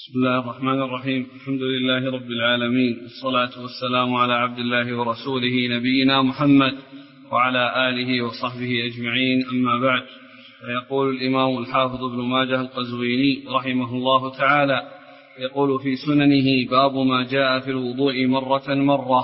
بسم الله الرحمن الرحيم. الحمد لله رب العالمين، والصلاة والسلام على عبد الله ورسوله نبينا محمد وعلى آله وصحبه أجمعين، أما بعد. فيقول الإمام الحافظ ابن ماجه القزويني رحمه الله تعالى، يقول في سننه: باب ما جاء في الوضوء مرة مرة.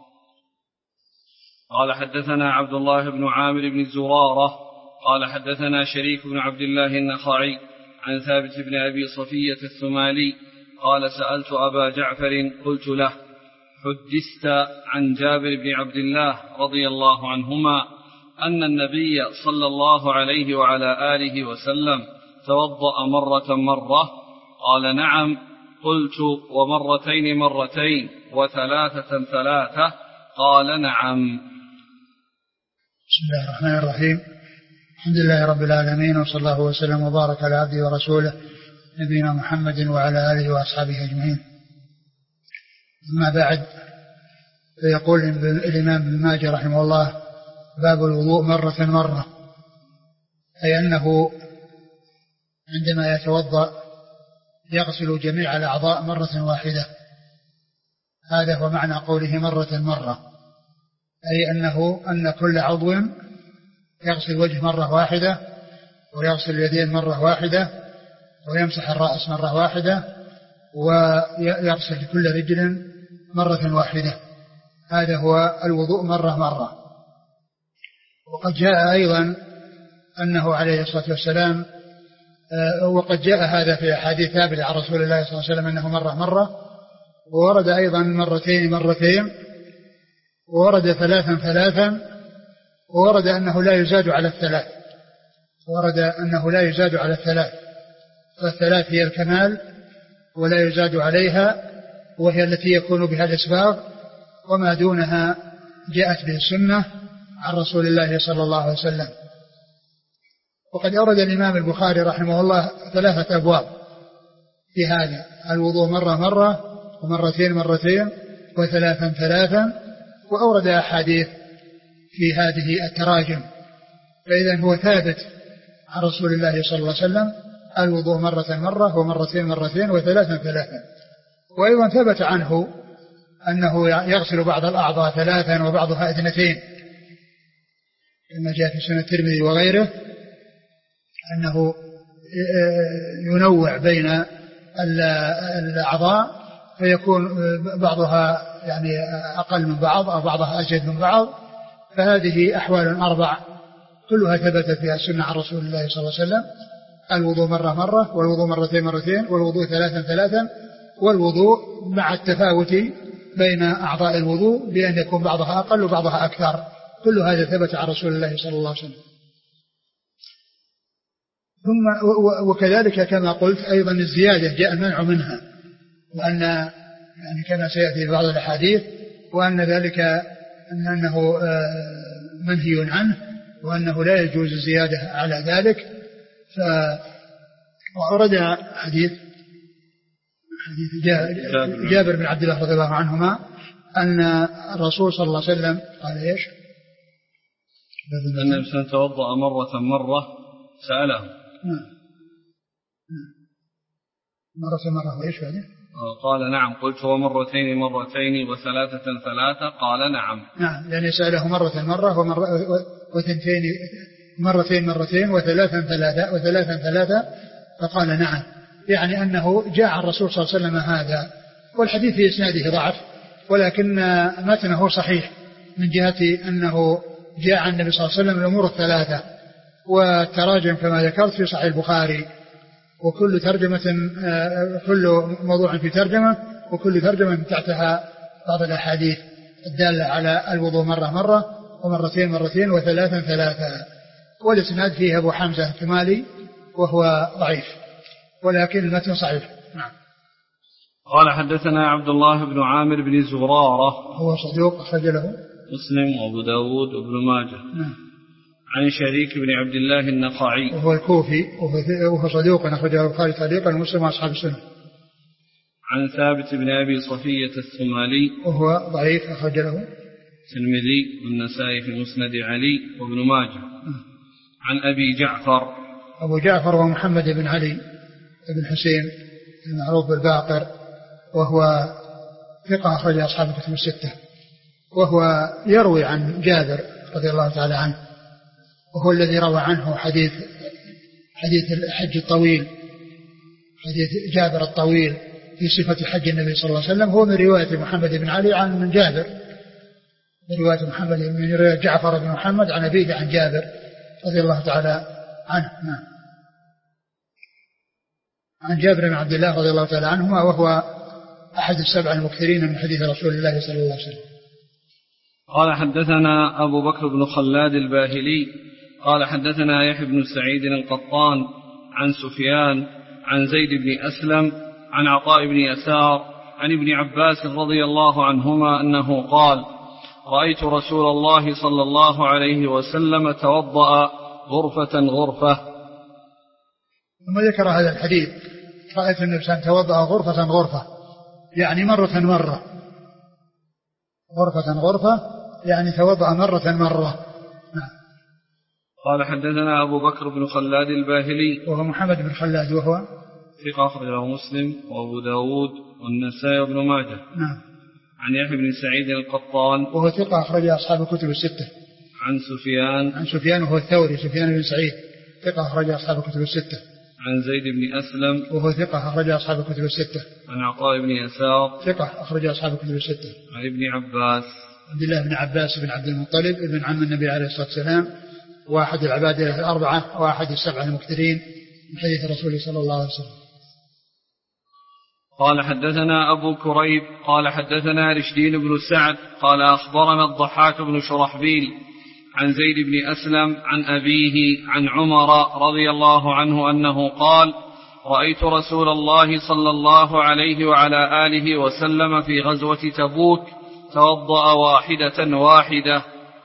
قال حدثنا عبد الله بن عامر بن زرارة قال حدثنا شريك بن عبد الله النخعي عن ثابت بن أبي صفية الثمالي قال: سألت أبا جعفر قلت له: حدثت عن جابر بن عبد الله رضي الله عنهما أن النبي صلى الله عليه وعلى آله وسلم توضأ مرة مرة؟ قال: نعم. قلت: ومرتين مرتين وثلاثة ثلاثة؟ قال: نعم. بسم الله الرحمن الرحيم. الحمد لله رب العالمين، وصلى الله وسلم وبارك على عبده ورسوله نبينا محمد وعلى آله وأصحابه أجمعين. أما بعد، فيقول الإمام ابن ماجه رحمه الله: باب الوضوء مرة مرة، أي أنه عندما يتوضأ يغسل جميع الأعضاء مرة واحدة. هذا هو معنى قوله مرة مرة، أي أن كل عضو يغسل الوجه مرة واحدة، ويغسل اليدين مرة واحدة، ويمسح الرأس مرة واحدة، ويغسل كل رجل مرة واحدة. هذا هو الوضوء مرة مرة. وقد جاء أيضا أنه عليه الصلاة والسلام، وقد جاء هذا في أحاديث ثابتة عن رسول الله صلى الله عليه وسلم أنه مرة مرة، وورد أيضا مرتين مرتين، وورد ثلاثا ثلاثا، وورد أنه لا يزاد على الثلاث، فالثلاث هي الكمال ولا يزاد عليها، وهي التي يكون بها الإسباغ، وما دونها جاءت به السنة عن رسول الله صلى الله عليه وسلم. وقد أورد الإمام البخاري رحمه الله 3 أبواب في هذا: الوضوء مرة مرة، ومرتين مرتين، وثلاثا ثلاثا، وأورد أحاديث في هذه التراجم. فإذا هو ثابت عن رسول الله صلى الله عليه وسلم الوضوء مرة مرة، ومرتين مرتين، وثلاثا ثلاثا. وأيضا ثبت عنه أنه يغسل بعض الأعضاء 3 وبعضها 2، كما جاء في سنة الترمذي وغيره، أنه ينوع بين الأعضاء، فيكون بعضها يعني أقل من بعض، أو بعضها أجد من بعض. فهذه أحوال 4 كلها ثبتت فيها السنة عن رسول الله صلى الله عليه وسلم: الوضوء مرة مرة، والوضوء مرتين مرتين، والوضوء ثلاثا ثلاثا، والوضوء مع التفاوت بين أعضاء الوضوء بأن يكون بعضها أقل وبعضها أكثر. كل هذا ثبت عن رسول الله صلى الله عليه وسلم. ثم وكذلك كما قلت أيضا الزيادة جاء المنع منها، وأن يعني كما سيأتي في بعض الأحاديث، وأن ذلك أنه منهي عنه، وأنه لا يجوز الزيادة على ذلك. وأورد حديث جابر بن عبد الله رضي الله عنهما أن الرسول صلى الله عليه وسلم قال إيش؟ أن الإنسان توضأ مرة مرة سأله. مرة مرة وإيش بعده؟ قال: نعم. قلت: ومرتين مرتين وثلاثة ثلاثة؟ قال: نعم. نعم، يعني سأله مرة مرة، وثنتين مرتين مرتين، وثلاثا ثلاثة، فقال: نعم. يعني أنه جاء عن الرسول صلى الله عليه وسلم هذا. والحديث في إسناده ضعف، ولكن متنه صحيح من جهة أنه جاء عن النبي صلى الله عليه وسلم الأمور 3، والتراجم كما ذكرت في صحيح البخاري، وكل موضوع في ترجمة، وكل ترجمة تحتها بعض الأحاديث الدالة على الوضوء مرة مرة، ومرتين مرتين، وثلاثا ثلاثا. والإسناد فيه أبو حمزة الثمالي وهو ضعيف، ولكن المتن صحيح. نعم. قال: حدثنا عبد الله بن عامر بن زرارة، هو صدوق أخرج له مسلم وأبو داود وابن ماجه. نعم. عن شريك بن عبد الله النخعي، وهو الكوفي، وهو صدوق أخرجه البخاري تعليقا ومسلم وأصحاب السنة. عن ثابت بن أبي صفية الثمالي، وهو ضعيف أخرج له الترمذي والنسائي في مسند علي وابن ماجه. عن أبي جعفر، أبو جعفر ومحمد بن علي بن حسين المعروف بالباقر، وهو ثقة أخرج أصحاب الكتب الستة، وهو يروي عن جابر رضي الله تعالى عنه، وهو الذي روى عنه حديث الحج الطويل، حديث جابر الطويل في صفة حج النبي صلى الله عليه وسلم، هو من رواية محمد بن علي عن من جابر، من رواية جعفر بن محمد عن أبيه عن جابر رضي الله تعالى عنه. نعم. عن جابر بن عبد الله رضي الله تعالى عنهما، وهو أحد السبع المكثرين من حديث رسول الله صلى الله عليه وسلم. قال حدثنا أبو بكر بن خلاد الباهلي قال حدثنا يحيى بن سعيد القطان عن سفيان عن زيد بن أسلم عن عطاء بن يسار عن ابن عباس رضي الله عنهما أنه قال: رأيت رسول الله صلى الله عليه وسلم توضأ غرفة غرفة. ثم ذكر هذا الحديث: رأيت النبي صلى الله عليه وسلم توضأ غرفة غرفة، يعني مرة مرة، غرفة غرفة يعني توضأ مرة مرة. قال حدثنا أبو بكر بن خلاد الباهلي وهو محمد بن خلاد، وهو ثقة أخرجه مسلم وأبو داود والنسائي وابن ماجه. نعم. عن يحيى بن سعيد القطان وهو ثقة أخرج أصحاب الكتب الستة. عن سفيان وهو الثوري، سفيان بن سعيد ثقة أخرج أصحاب الكتب الستة. عن زيد بن أسلم وهو ثقة أخرج أصحاب الكتب الستة. عن عطاء بن يسار ثقة أخرج أصحاب الكتب الستة. عن ابن عباس عبد الله بن عباس بن عبد المطلب ابن عم النبي عليه الصلاة والسلام، واحد العبادة الأربعة وأحد السبعة المكثرين من حديث الرسول صلى الله عليه وسلم. قال حدثنا أبو كريب قال حدثنا رشدين بن سعد قال أخبرنا الضحاك بن شرحبيل عن زيد بن أسلم عن أبيه عن عمر رضي الله عنه أنه قال: رأيت رسول الله صلى الله عليه وعلى آله وسلم في غزوة تبوك توضأ واحدة واحدة.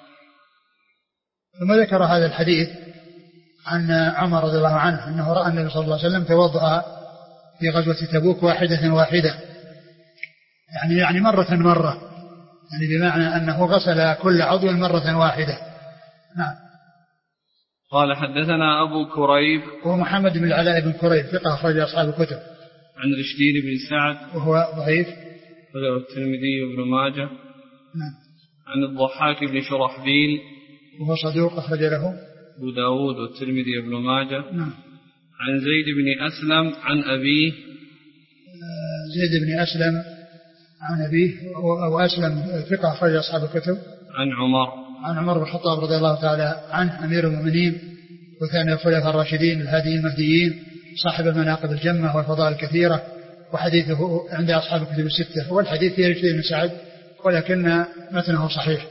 ثم ذكر هذا الحديث عن عمر رضي الله عنه أنه رأى النبي صلى الله عليه وسلم توضأ في غزوة تبوك واحدة واحدة، يعني مرة مرة، يعني بمعنى أنه غسل كل عضو مرة واحدة. نعم. قال حدثنا أبو كريب وهو محمد بن العلاء بن كريب ثقة أخرج أصحاب الكتب. عن رشدين بن سعد وهو ضعيف أخرجه الترمذي وابن ماجه. نعم. عن الضحاك بن شرحبيل وهو صدوق أخرج له أبو داود والترمذي وابن ماجه. نعم. عن زيد بن أسلم عن أبيه زيد بن أسلم عن أبيه وأسلم ثقة أخرج أصحاب الكتب. عن عمر بن الخطاب رضي الله تعالى عنه أمير المؤمنين وثاني الخلفاء الراشدين الهاديين المهديين صاحب المناقب الجمة والفضائل الكثيرة، وحديثه عند أصحاب الكتب الستة، والحديث في رشدين بن سعد ولكن متنه صحيح.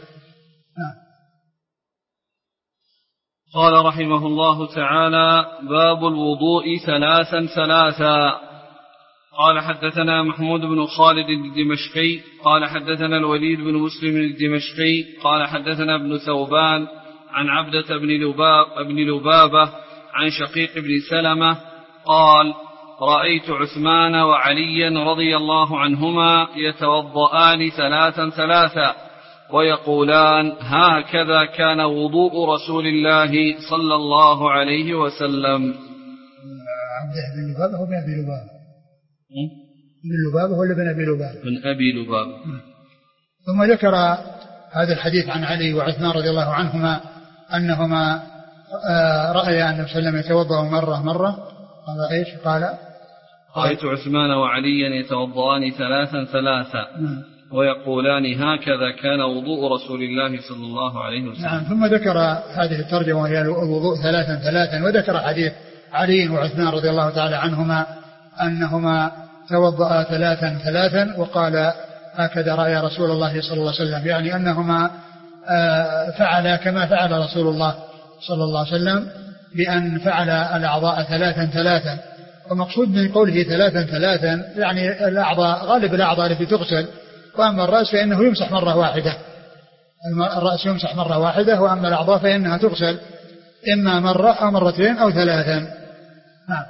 قال رحمه الله تعالى: باب الوضوء ثلاثا ثلاثا. قال حدثنا محمود بن خالد الدمشقي قال حدثنا الوليد بن مسلم الدمشقي قال حدثنا ابن ثوبان عن عبدة بن لبابة عن شقيق بن سلمة قال: رأيت عثمان وعليا رضي الله عنهما يتوضآن ثلاثا ثلاثا ويقولان: هكذا كان وضوء رسول الله صلى الله عليه وسلم. عبده بن لبابة وابن أبي لبابة. بن لبابة ولا بن أبي لبابة؟ بن أبي لبابة. ثم ذكر هذا الحديث عن علي وعثمان رضي الله عنهما أنهما رأيا النبي صلى الله عليه وسلم يتوضأ مرة. قال إيش؟ قال: رأيت عثمان وعليا يتوضأان ثلاثا ثلاثا ويقولان: هكذا كان وضوء رسول الله صلى الله عليه وسلم. نعم. ثم ذكر هذه الترجمة وهي الوضوء ثلاثا ثلاثا، وذكر حديث علي وعثمان رضي الله تعالى عنهما أنهما توضأ ثلاثا ثلاثا وقال: هكذا رأي رسول الله صلى الله عليه وسلم، يعني أنهما فعل كما فعل رسول الله صلى الله عليه وسلم بأن فعل الأعضاء ثلاثا ثلاثا. ومقصود من قوله ثلاثا ثلاثا يعني الأعضاء، غالب الأعضاء التي تغسل، وأما الرأس فإنه يمسح مرة واحدة، الرأس يمسح مرة واحدة، وأما الأعضاء فإنها تغسل إما مرة أو مرتين أو ثلاثا. نعم.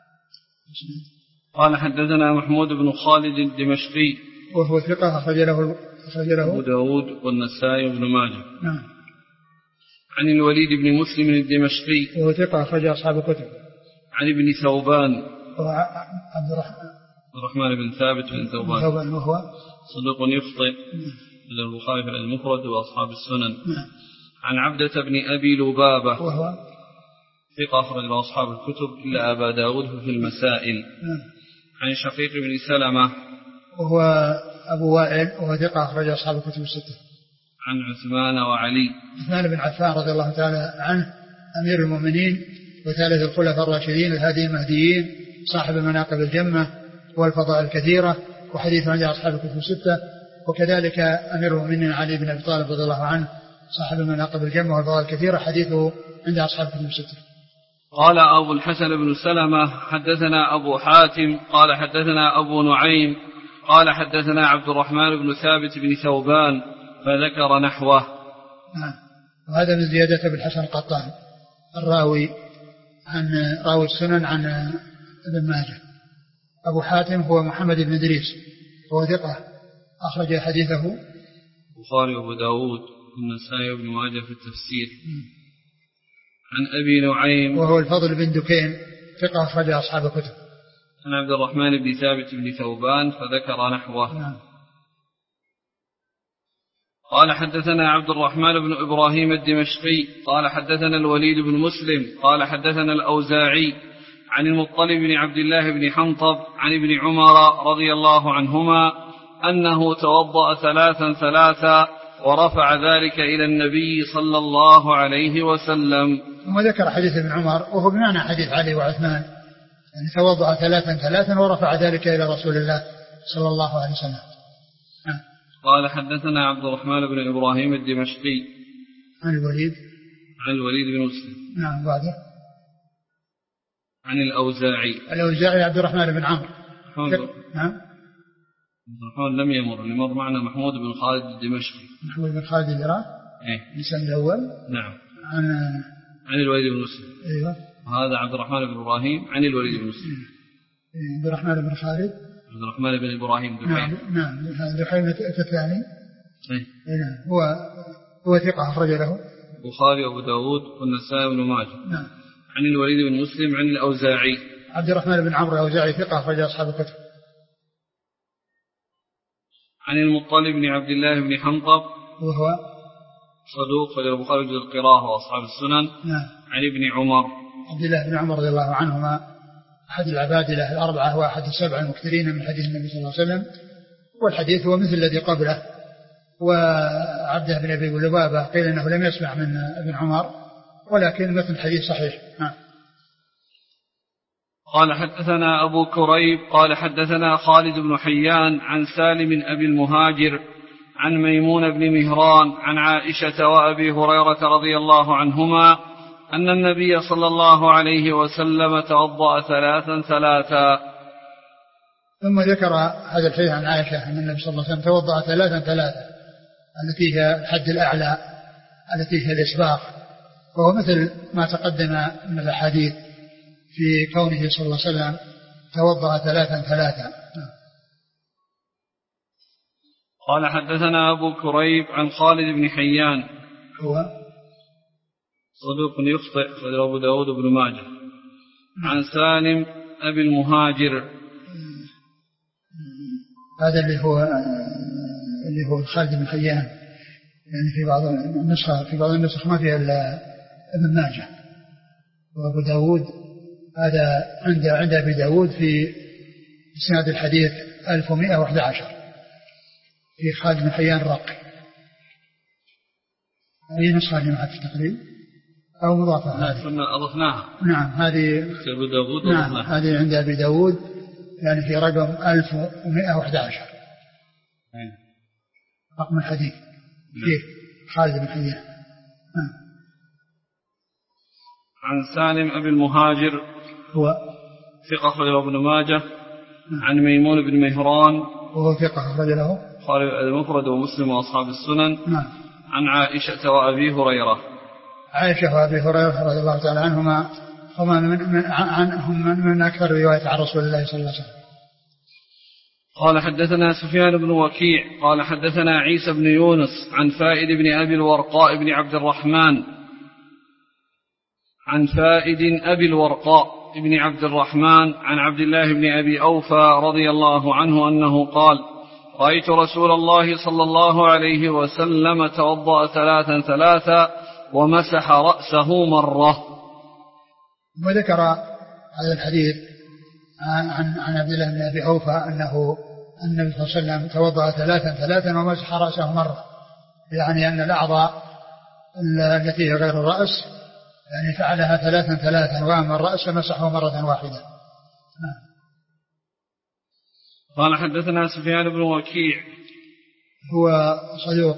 قال حدثنا محمود بن خالد الدمشقي وهو ثقة أخرج له أبو داود والنسائي وابن ماجه. نعم. عن الوليد بن مسلم الدمشقي وهو ثقة أخرج أصحاب الكتب. عن ابن ثوبان الرحمن بن ثابت بن ثوبان وهو صدوق يخطئ البخاري في المفرد وأصحاب السنن. عن عبدة بن أبي لبابة وهو ثقة أخرج له أصحاب الكتب إلا أبا داود في المسائل. عن شقيق بن سلمة وهو أبو وائل وهو ثقة أخرج أصحاب الكتب الستة. عن عثمان وعلي. عثمان بن عفان رضي الله تعالى عنه أمير المؤمنين وثالث الخلفاء الراشدين الهادي المهديين صاحب المناقب الجمة والفضائل الكثيرة وحديث عند أصحاب الكتب الستة. وكذلك أمير المؤمنين علي بن أبي طالب رضي الله عنه صاحب المناقب الجمة والفضائل الكثيرة حديثه عند أصحاب الكتب الستة. قال أبو الحسن بن سلمة حدثنا أبو حاتم قال حدثنا أبو نعيم قال حدثنا عبد الرحمن بن ثابت بن ثوبان فذكر نحوه. وهذا من زيادة بالحسن القطان الراوي عن راوي السنن عن ابن ماجه. أبو حاتم هو محمد بن إدريس هو ثقة أخرج حديثه البخاري وأبو داود والنسائي وابن ماجه في التفسير. عن أبي نعيم وهو الفضل بن دكين ثقة أخرج أصحاب الكتب. عن عبد الرحمن بن ثابت بن ثوبان فذكر نحوه. قال حدثنا عبد الرحمن بن إبراهيم الدمشقي قال حدثنا الوليد بن مسلم قال حدثنا الأوزاعي عن المطلب بن عبد الله بن حنطب عن ابن عمر رضي الله عنهما أنه توضأ ثلاثا ورفع ذلك إلى النبي صلى الله عليه وسلم. ثم ذكر حديث ابن عمر وهو بمعنى حديث علي وعثمان يعني توضأ ثلاثا ورفع ذلك إلى رسول الله صلى الله عليه وسلم. قال حدثنا عبد الرحمن بن إبراهيم الدمشقي عن الوليد بن مسلم بعده عن الأوزاعي عبد الرحمن بن عمرو عبد الرحمن لم يمر معنا محمود بن خالد الدمشقي. محمود بن خالد الدراء الاسم الأول. نعم. عن الوليد بن مسلم. أيوة. وهذا عبد الرحمن بن إبراهيم عن الوليد بن مسلم. عبد الرحمن بن خالد. عبد الرحمن بن إبراهيم دحيم. نعم دحيم الثاني. نعم هو ثقة أخرج له البخاري وأبو داود والنسائي وابن ماجه. نعم. عن الوليد بن مسلم عن الأوزاعي. عبد الرحمن بن عمرو الأوزاعي ثقة أخرج أصحاب الكتب. عن المطلب بن عبد الله بن حنطب وهو صدوق خرج البخاري في القراءة وأصحاب السنن. نعم. عن ابن عمر عبد الله بن عمر رضي الله عنهما أحد العبادلة الأربعة وأحد السبع المكثرين من حديث النبي صلى الله عليه وسلم. والحديث هو مثل الذي قبله. وعبده بن أبي لبابة قيل أنه لم يسمع من ابن عمر ولكن مثل الحديث صحيح. قال حدثنا أبو كريب قال حدثنا خالد بن حيان عن سالم أبي المهاجر عن ميمون بن مهران عن عائشة وأبي هريرة رضي الله عنهما أن النبي صلى الله عليه وسلم توضأ ثلاثا. ثم ذكر هذا الحديث عن عائشة أن النبي صلى الله عليه وسلم توضأ ثلاثا التي هي الحد الأعلى التي هي الإسباغ وهو مثل ما تقدم من الأحاديث في كونه صلى الله عليه وسلم توضأ ثلاثا. قال حدثنا أبو كريب عن خالد بن حيان هو صدوق يخطئ خرج أبو داود بن ماجه. عن سالم أبي المهاجر هذا اللي هو خالد بن حيان يعني في بعض النسخ ما فيها إلا ابن ماجه. وأبو داود هذا عند أبي داود في إسناد الحديث 1111 في خالد بن حيان رق. هذه نسخة جماعة التقريب أو مضافة هذه أضفناها. نعم هذه أبو داود. نعم هذه عند أبي داود يعني في رقم 1111 رقم الحديث فيه خالد بن حيان. عن سالم أبي المهاجر هو ثقة أخرج له ابن ماجه. عن ميمون بن مهران وهو ثقة أخرج له البخاري المفرد ومسلم وأصحاب السنن. عن عائشة وأبي هريرة. عائشة وأبي هريرة رضي الله تعالى عنهما هم من أكثر رواية عن رسول الله صلى الله عليه وسلم. قال حدثنا سفيان بن وكيع قال حدثنا عيسى بن يونس عن فائد بن أبي الورقاء بن عبد الرحمن عن فائد أبي الورقاء بن عبد الرحمن عن عبد الله بن أبي أوفى رضي الله عنه أنه قال: رأيت رسول الله صلى الله عليه وسلم توضأ ثلاثا ومسح رأسه مرة. وذكر هذا الحديث عن عبد الله بن أبي أوفى أنه النبي صلى الله عليه وسلم توضأ ثلاثا ومسح رأسه مرة، يعني أن الأعضاء التي هي غير الرأس يعني فعلها ثلاثا، وأما الرأس مسحه مرة واحدة. قال: حدثنا سفيان بن وكيع، هو صدوق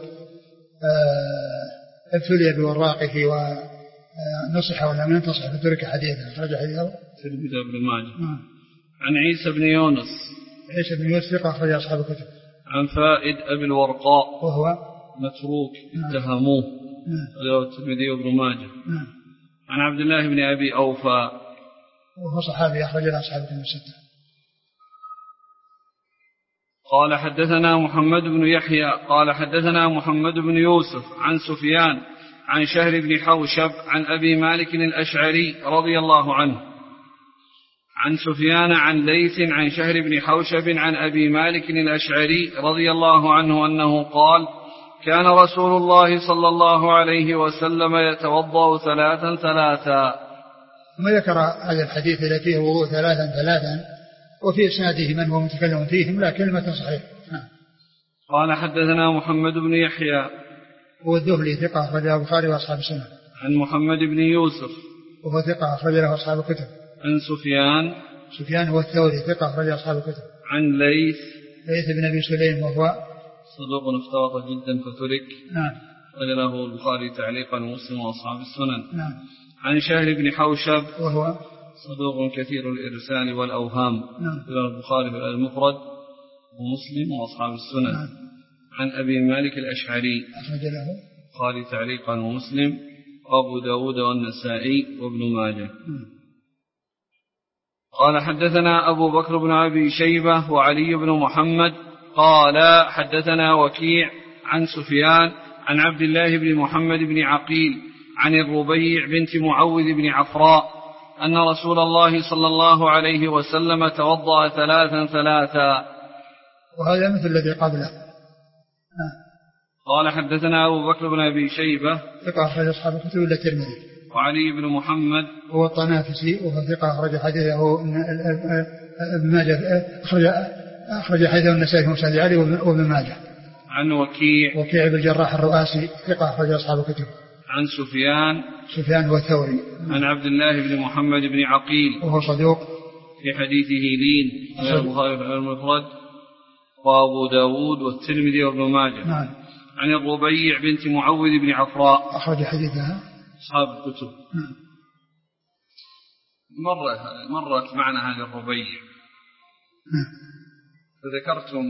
ابتلي بوراقه ونصح ولم ينتصح فترك حديثه، أخرج حديثه الترمذي بن ماجه. عن عيسى بن يونس، عيسى بن يونس ثقة أخرج أصحاب الكتب. عن فائد أبي الورقاء وهو متروك اتهموه، رواه الترمذي وابن ماجه. عن عبد الله بن أبي أوفى وهو صحابي أخرج له أصحاب الكتب الستة. قال: حدثنا محمد بن يحيى قال حدثنا محمد بن يوسف عن سفيان عن شهر بن حوشب عن أبي مالك الأشعري رضي الله عنه، عن سفيان عن ليث عن شهر بن حوشب عن أبي مالك الأشعري رضي الله عنه أنه قال: كان رسول الله صلى الله عليه وسلم يتوضأ ثلاثا. ثم ذكر هذا الحديث الذي فيه وضوء ثلاثا وفي إسناده من هو متكلم فيهم، لا كلمة صحيح. قال: حدثنا محمد بن يحيى هو الذهلي ثقة أخرج له البخاري وأصحاب السنن. عن محمد بن يوسف وهو ثقة أخرج له أصحاب الكتب. عن سفيان هو الثوري ثقة أخرج أصحاب الكتب. عن ليث بن أبي سليم وهو صدوق افترط جدا فترك. أخرج له البخاري تعليقا ومسلم وأصحاب السنن. عن شهر بن حوشب وهو صدوق كثير الإرسال والأوهام. أخرج البخاري في المفرد ومسلم وأصحاب السنن. عن أبي مالك الأشعري أخرج له البخاري تعليقا ومسلم وأبو داود والنسائي وابن ماجه. قال: حدثنا أبو بكر بن أبي شيبة وعلي بن محمد قال: حدثنا وكيع عن سفيان عن عبد الله بن محمد بن عقيل عن الربيع بنت معوذ بن عفراء أن رسول الله صلى الله عليه وسلم توضأ ثلاثا. وهذا مثل الذي قبله. قال: حدثنا أبو بكر بن أبي شيبة ثقة أخرج أصحاب الكتب إلا الترمذي. وعلي بن محمد هو الطنافسي وهو ثقة أخرج حديثه ابن ماجه، أخرج حديثه النسائي في مسند علي وابن ماجه. عن وكيع بن الجراح الرؤاسي ثقة أخرج أصحاب الكتب. عن سفيان هو الثوري. عن عبد الله بن محمد بن عقيل وهو صدوق في حديثه لين، البخاري في المفرد وأبو داود والترمذي وابن ماجه. عن الربيع بنت معوذ بن عفراء أخرج حديثها أصحاب الكتب. مرت معنا هذه الربيع فذكرتم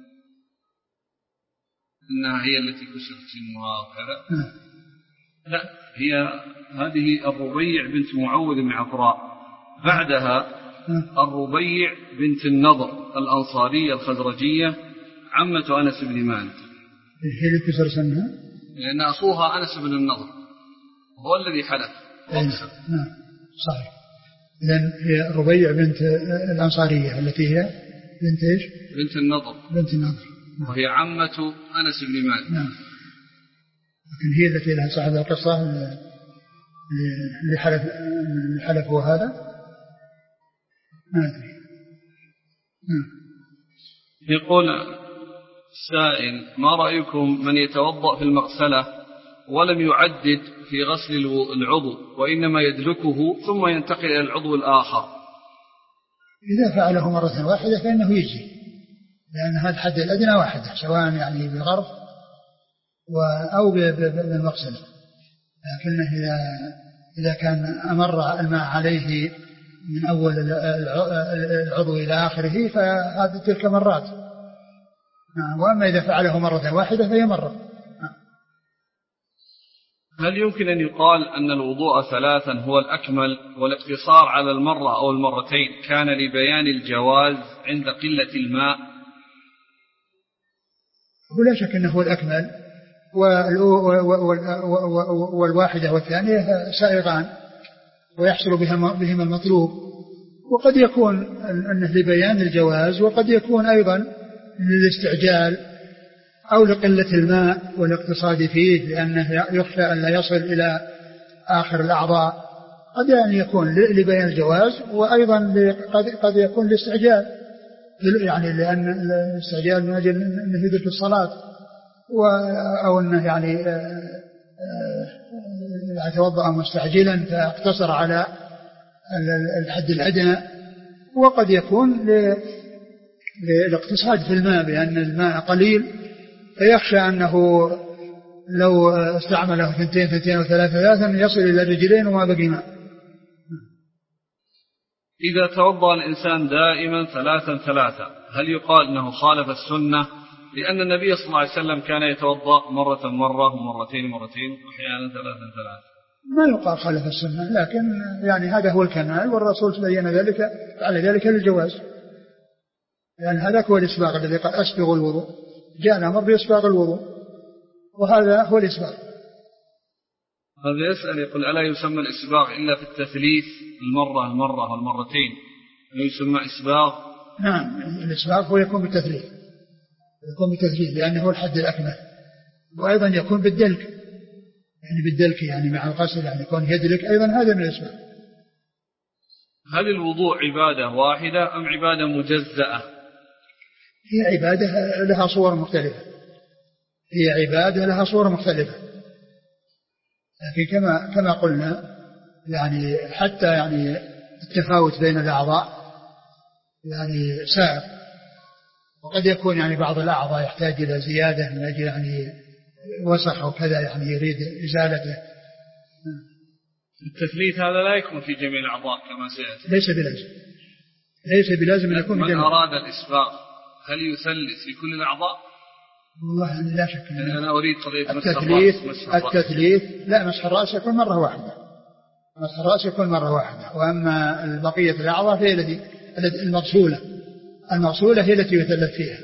أنها هي التي كسرت سنها وكذا. لا، هي هذه الربيع بنت معوذ بن عفراء. بعدها الربيع بنت النضر الأنصارية الخزرجية عمة أنس بن مالك. هي اللي كسر سنها لأن أخوها أنس بن النضر هو الذي حلف. نعم صحيح. لأن هي الربيع بنت الأنصارية التي هي بنت إيش؟ بنت النضر. وهي عمة أنس بن مالك. نعم. لكن هي التي لها صاحب القصة اللي حلف هو هذا ما أدري. يقول السائل: ما رأيكم من يتوضأ في المغسلة ولم يعدد في غسل العضو وإنما يدلكه ثم ينتقل إلى العضو الآخر؟ إذا فعله مرة واحدة فإنه يجزي، لأن هذا الحد الأدنى واحدة، سواء يعني بالغرف أو بالمغسلة. لكنه إذا كان أمر الماء عليه من أول العضو إلى آخره فهذه تلك مرات. وأما إذا فعله مرة واحدة فهي مرة. هل يمكن أن يقال أن الوضوء ثلاثا هو الأكمل والاقتصار على المرة أو المرتين كان لبيان الجواز عند قلة الماء؟ ولا شك أنه هو الأكمل، والواحدة والثانية سائغان ويحصل بهما المطلوب، وقد يكون أنه لبيان الجواز، وقد يكون أيضا للاستعجال أو لقلة الماء والاقتصاد فيه، لأنه يخشى أن لا يصل إلى آخر الأعضاء. قد يعني يكون لبيان الجواز، وأيضا قد يكون لاستعجال، يعني لأن الاستعجال من أجل أنه يدرك الصلاة، أو أنه يعني يتوضأ مستعجلا فاقتصر على الحد الأدنى. وقد يكون للاقتصاد في الماء، بأن الماء قليل فيخشى أنه لو استعمله 2 و3 يصل إلى الرجلين وما بقي ماء. إذا توضأ الإنسان دائما 3 هل يقال أنه خالف السنة؟ لأن النبي صلى الله عليه وسلم كان يتوضأ مرة ومرتين وأحيانا 3. ما يقال خالف السنة، لكن يعني هذا هو الكمال، والرسول بين ذلك على ذلك للجواز، لأن هذا هو الإسباغ الذي قال أسبغ الوضوء، جاء الأمر بإسباغ الوضوء، وهذا هو الإسباغ. هذا يسأل يقول ألا يسمى الإسباغ إلا في التثليث المرة والمرتين يسمى إسباغ؟ نعم، الإسباغ هو يكون بالتثليث، لأنه هو الحد الأكمل، وأيضا يكون بالدلك، يعني مع الغسل، يعني يكون يدلك أيضا، هذا من الإسباغ. هل الوضوء عبادة واحدة أم عبادة مجزأة؟ هي عبادة لها صور مختلفة، لكن كما قلنا يعني حتى يعني التفاوت بين الأعضاء يعني سائر، وقد يكون يعني بعض الأعضاء يحتاج إلى زيادة من أجل يعني وسخ أو كذا، يعني يريد إزالته. التثليث هذا لا يكون في جميع الأعضاء كما سيأتي. ليس بلازم أن يكون في جميع. من أراد الإسباغ هل يثلث في كل الأعضاء؟ والله يعني لا شك. يعني أنا أريد قضية التثليث لا، مسح الرأس يكون مرة واحدة، وأما بقية الأعضاء هي التي المغسولة هي التي يثلث فيها.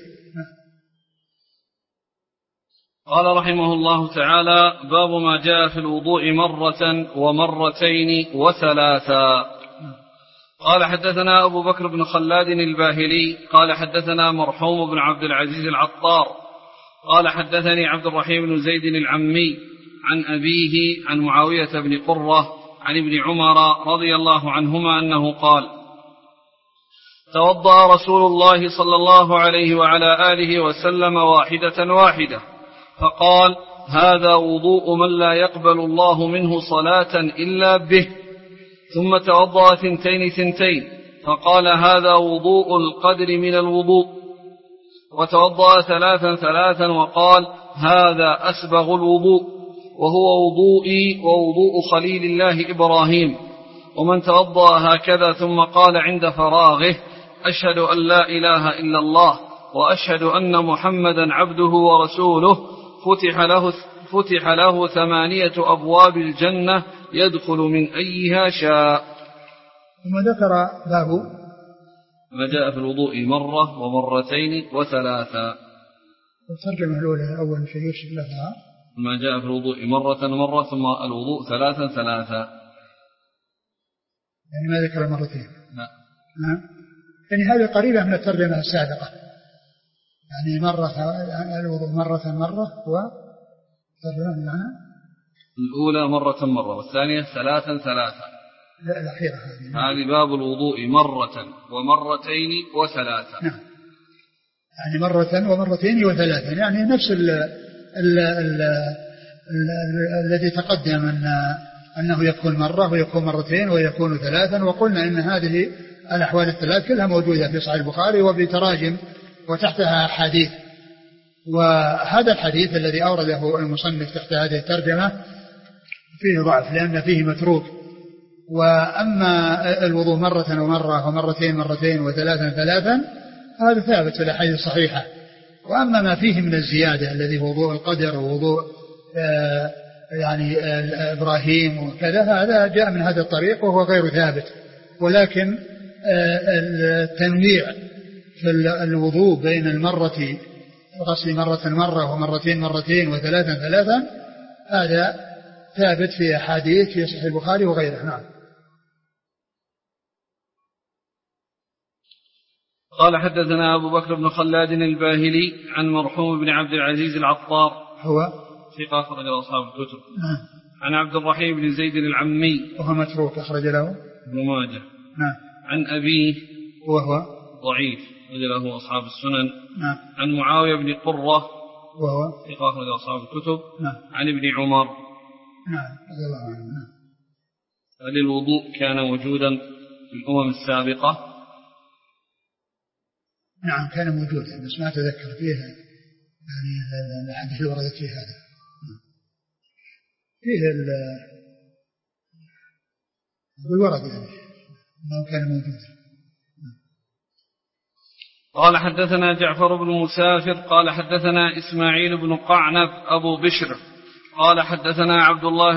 قال رحمه الله تعالى: باب ما جاء في الوضوء مرة ومرتين وثلاثا. قال حدثنا أبو بكر بن خلاد الباهلي قال حدثنا مرحوم بن عبد العزيز العطار قال حدثني عبد الرحيم بن زيد العمي عن أبيه عن معاوية بن قرة عن ابن عمر رضي الله عنهما أنه قال: توضأ رسول الله صلى الله عليه وعلى آله وسلم واحدة فقال: هذا وضوء من لا يقبل الله منه صلاة إلا به. ثم توضأ 2 فقال: هذا وضوء القدر من الوضوء. وتوضأ 3 وقال: هذا أسبغ الوضوء، وهو وضوئي ووضوء خليل الله إبراهيم. ومن توضأ هكذا ثم قال عند فراغه: أشهد أن لا إله إلا الله وأشهد أن محمدا عبده ورسوله، فتح له 8 أبواب الجنة يدخل من أيها شاء. ثم ذكر باب ما جاء في الوضوء مرة ومرتين وثلاثا. الترجمة الأولى أول شيء يشير لها ما جاء في الوضوء مرة ثم الوضوء 3. يعني ما ذكر مرتين. نعم. يعني هذه قريبة من الترجمة السابقة، يعني الوضوء مرة وترجمة المعنى الأولى مرة والثانية 3. لا، الأخيرة هذه باب الوضوء مرة ومرتين وثلاثة. نعم، يعني مرة ومرتين وثلاثة، يعني نفس الذي تقدم أنه يكون مرة ويكون مرتين ويكون 3. وقلنا إن هذه الأحوال الثلاث كلها موجودة في صحيح البخاري وبتراجم وتحتها أحاديث. وهذا الحديث الذي أورده المصنف تحت هذه الترجمة فيه ضعف لأن فيه متروك. وأما الوضوء مرة ومرتين و3 هذا ثابت في الأحاديث الصحيحة. وأما ما فيه من الزيادة الذي هو وضوء القدر ووضوء يعني إبراهيم وكذا، هذا جاء من هذا الطريق وهو غير ثابت. ولكن التنويع في الوضوء بين المرة غسل مرة ومرتين و3 هذا ثابت في أحاديث في صحيح البخاري وغيره. نعم. قال حدثنا أبو بكر بن خلاد الباهلي عن مرحوم بن عبد العزيز العطار هو ثقة أخرج له أصحاب الكتب. عن عبد الرحيم بن زيد العمي وهو متروك أخرج له ابن ماجه. عن أبيه وهو ضعيف أخرج له أصحاب السنن. عن معاوية بن قرة وهو ثقة أخرج له أصحاب الكتب. عن ابن عمر. رضي الله عنه. هل الوضوء كان موجودا في الأمم السابقة؟ نعم كان موجودا بس ما أتذكر فيها يعني الحديث اللي وردت فيه هذا فيه الورد يعني أنه كان موجودا. قال حدثنا جعفر بن مسافر قال حدثنا إسماعيل بن قعنب أبو بشر قال حدثنا عبد الله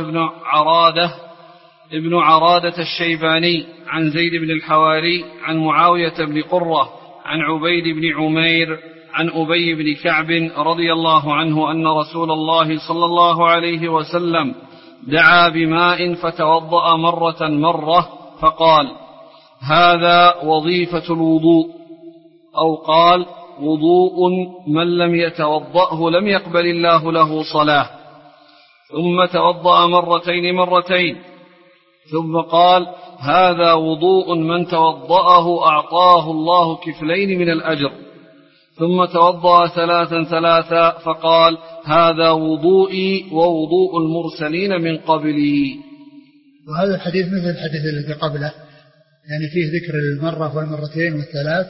ابن عرادة الشيباني عن زيد بن الحواري عن معاوية بن قرة عن عبيد بن عمير عن أبي بن كعب رضي الله عنه أن رسول الله صلى الله عليه وسلم دعا بماء فتوضأ مرة فقال هذا وظيفة الوضوء، أو قال وضوء من لم يتوضأه لم يقبل الله له صلاة، ثم توضأ مرتين ثم قال هذا وضوء من توضأه أعطاه الله كفلين من الأجر، ثم توضأ ثلاثا فقال هذا وضوئي ووضوء المرسلين من قبلي. وهذا الحديث مثل الحديث الذي قبله يعني فيه ذكر المرة والمرتين والثلاث،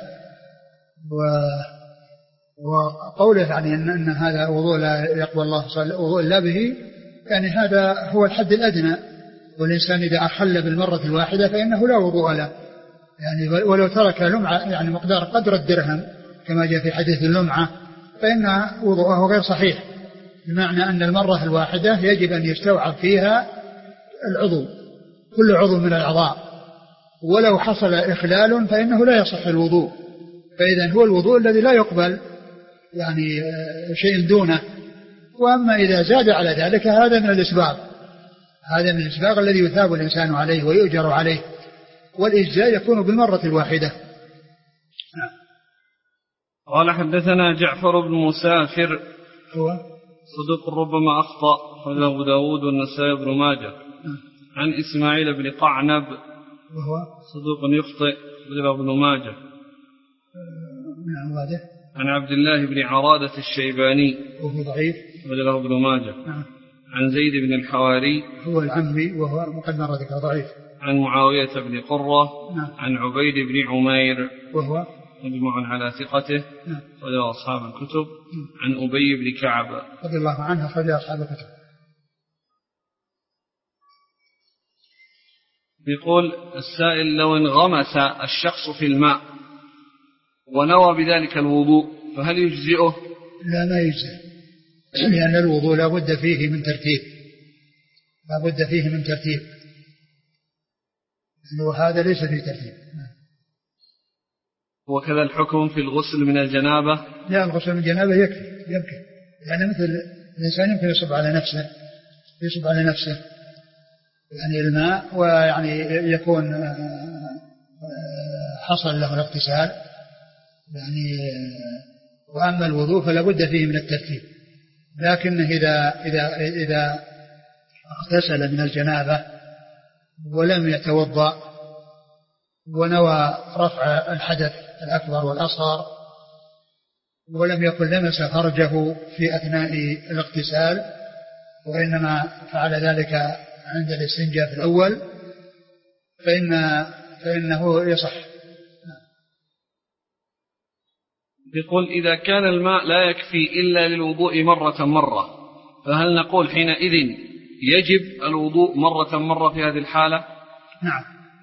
وقوله يعني أن هذا وضوء لا يقبل الله وضوء إلا به، يعني هذا هو الحد الأدنى، والإنسان إذا أحل بالمرة الواحدة فإنه لا وضوء له، يعني ولو ترك لمعة يعني مقدار قدر الدرهم كما جاء في حديث اللمعة فإن وضوءه غير صحيح، بمعنى أن المرة الواحدة يجب أن يستوعب فيها العضو كل عضو من الأعضاء، ولو حصل إخلال فإنه لا يصح الوضوء، فإذا هو الوضوء الذي لا يقبل يعني شيء دونه. وأما إذا زاد على ذلك هذا من الإسباغ الذي يثاب الإنسان عليه ويؤجر عليه، والإجزاء يكون بالمرة الواحدة. قال حدثنا جعفر بن مسافر هو صدوق ربما أخطأ أخرجه أبو داود والنسائي بن ماجه. عن إسماعيل بن قعنب وهو صدوق يخطئ أخرجه ابن ماجه. عن عبد الله بن عرادة الشيباني وهو ضعيف أخرجه ابن ماجه. عن زيد بن الحواري هو العمي وهو مقدم ذكر ضعيف. عن معاوية بن قرة عن عبيد بن عمير وهو مجمع على ثقته أخرجه أصحاب الكتب. عن أبي بن كعب رضي الله عنه أخرجه أصحاب الكتب. يقول السائل لو انغمس الشخص في الماء ونوى بذلك الوضوء فهل يجزئه؟ لا ما يجزئ، لأن الوضوء لا بد فيه من ترتيب، وهذا ليس فيه ترتيب. وكذا الحكم في الغسل من الجنابة؟ لا، الغسل من الجنابة يمكن يعني مثل الإنسان يمكن يصب على نفسه يعني الماء، ويعني يكون حصل له الاغتسال يعني. وأما الوضوء فلا بد فيه من الترتيب، لكن إذا اغتسل من الجنابة ولم يتوضأ ونوى رفع الحدث الأكبر والأصغر ولم يكن لمس فرجه في أثناء الاغتسال، وإنما فعل ذلك عند الاستنجاء في الأول فإنه يصح. يقول إذا كان الماء لا يكفي إلا للوضوء مرة فهل نقول حينئذ يجب الوضوء مرة في هذه الحالة؟ نعم،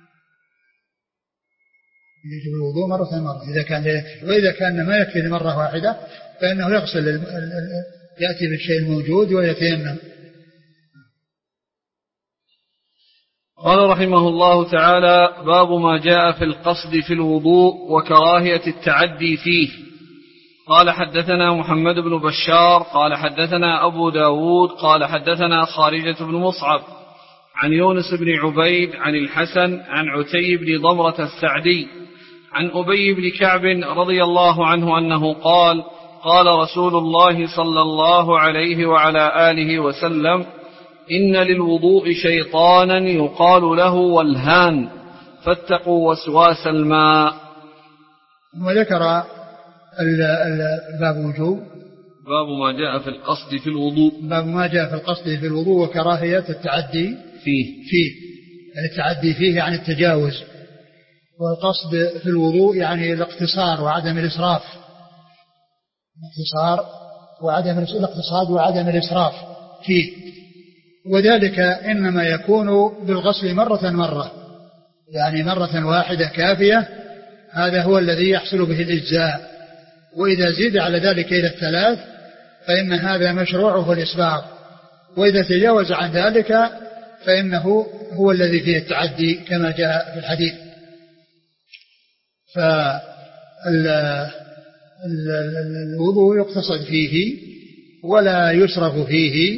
يجب الوضوء مرة إذا كان لا يكفي، وإذا كان ما يكفي لمرة واحدة فإنه يغسل يأتي بالشيء الموجود ويتيمم. قال رحمه الله تعالى: باب ما جاء في القصد في الوضوء وكراهية التعدي فيه. قال حدثنا محمد بن بشار قال حدثنا أبو داود قال حدثنا خارجة بن مصعب عن يونس بن عبيد عن الحسن عن عتي بن ضمرة السعدي عن أبي بن كعب رضي الله عنه أنه قال قال رسول الله صلى الله عليه وعلى آله وسلم إن للوضوء شيطانا يقال له والهان فاتقوا وسواس الماء. وذكر الباب وجوب باب ما جاء في القصد في الوضوء. باب ما جاء في القصد في الوضوء وكراهية التعدي فيه يعني التعدي فيه يعني التجاوز، والقصد في الوضوء يعني الاقتصار وعدم الإسراف، الاقتصاد وعدم الإسراف فيه، وذلك إنما يكون بالغسل مرة يعني مرة واحدة كافية، هذا هو الذي يحصل به الإجزاء، وإذا زيد على ذلك إلى 3 فإن هذا مشروعه الإسباغ، وإذا تجاوز عن ذلك فإنه هو الذي فيه التعدي كما جاء في الحديث. فالوضوء يقتصد فيه ولا يسرف فيه،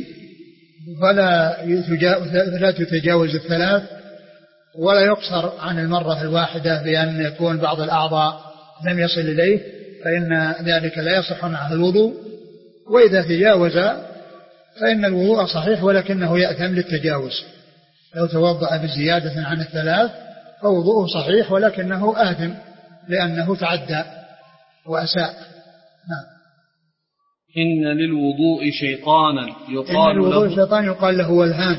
فلا تتجاوز 3، ولا يقصر عن المرة الواحدة بأن يكون بعض الأعضاء لم يصل إليه، فإن ذلك لا يصح معه الوضوء، وإذا تجاوز فإن الوضوء صحيح ولكنه يأثم للتجاوز، لو توضأ بزيادة عن 3 فوضوءه صحيح ولكنه آثم لأنه تعدى وأساء. نعم. إن للوضوء شيطانا يقال له والهان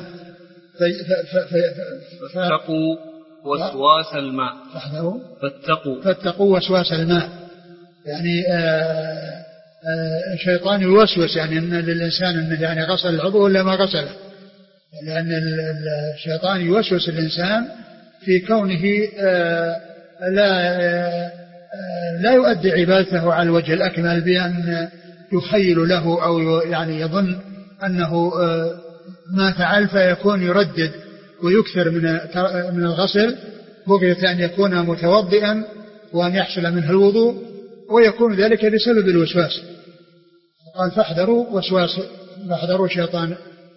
فاتقوا وسواس الماء. فاتقوا وسواس الماء يعني الشيطان يوسوس يعني أن للإنسان أنه يعني غسل العضو ولا ما غسله، لأن الشيطان يوسوس الإنسان في كونه لا يؤدي عبادته على الوجه الأكمل، بأن يخيل له أو يعني يظن أنه ما فعل، فيكون يردد ويكثر من الغسل بغية أن يكون متوضئا وأن يحصل منه الوضوء، ويكون ذلك بسبب الوسواس. قال فاحذروا شيطان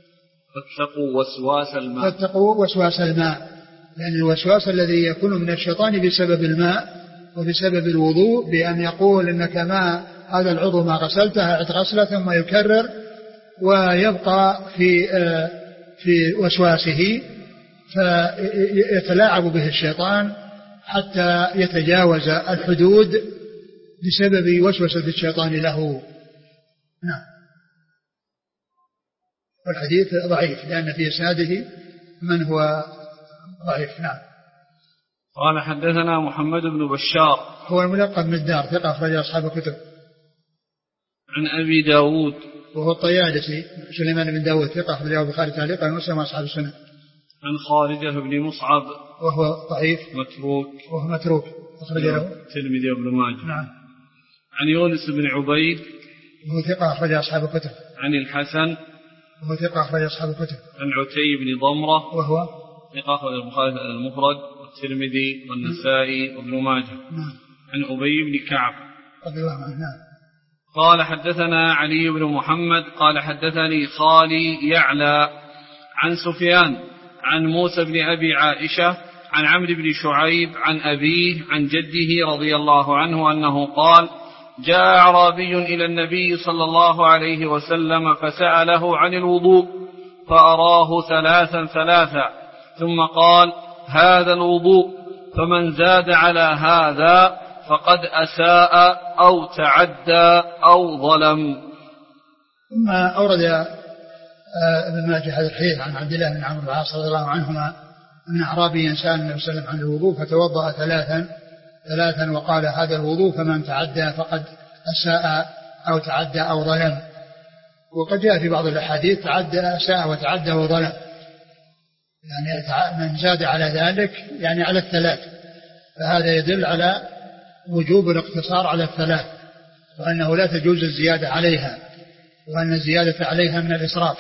فاتقوا وسواس الماء، لأن الوسواس الذي يكون من الشيطان بسبب الماء وبسبب الوضوء، بأن يقول إنك ما هذا العضو ما غسلته اعد غسله، ثم يكرر ويبقى في وسواسه، فيتلاعب به الشيطان حتى يتجاوز الحدود بسبب وسوسة الشيطان له. نعم. والحديث ضعيف لأن في إسناده من هو ضعيف. نعم. قال حدثنا محمد بن بشار هو الملقب من الدار، ثقة أخرج أصحاب الكتب. عن أبي داود وهو الطيالسي سليمان بن داود، ثقة أخرجه البخاري تعليقا ومسلم وأصحاب السنة. عن خارجة بن مصعب وهو ضعيف متروك أخرج له الترمذي وابن ماجه. نعم. عن يونس بن عبيد وهو ثقة أخرج أصحاب الكتب. عن الحسن وهو ثقة أخرج أصحاب الكتب. عن عتي بن ضمرة وهو ثقة أخرج البخاري المفرد والترمذي والنسائي وابن ماجه. نعم. عن أبي بن كعب رضي الله عنه. نعم. قال حدثنا علي بن محمد قال حدثني خالي يعلى عن سفيان عن موسى بن أبي عائشة عن عمرو بن شعيب عن أبيه عن جده رضي الله عنه أنه قال جاء أعرابي إلى النبي صلى الله عليه وسلم فسأله عن الوضوء فأراه 3 ثم قال هذا الوضوء، فمن زاد على هذا فقد أساء أو تعدى أو ظلم. ثم أورد ابن ماجه هذا الحديث عن عبد الله بن عمرو بن العاص رضي الله عنهما أن أعرابيا سأل النبي صلى الله عليه وسلم عن الوضوء فتوضأ 3 وقال هذا الوضوء، فمن تعدى فقد أساء أو تعدى أو ظلم. وقد جاء في بعض الأحاديث تعدى أساء وتعدى وظلم، يعني من زاد على ذلك يعني على 3، فهذا يدل على وجوب الاقتصار على 3، وأنه لا تجوز الزيادة عليها، وأن الزيادة عليها من الإسراف.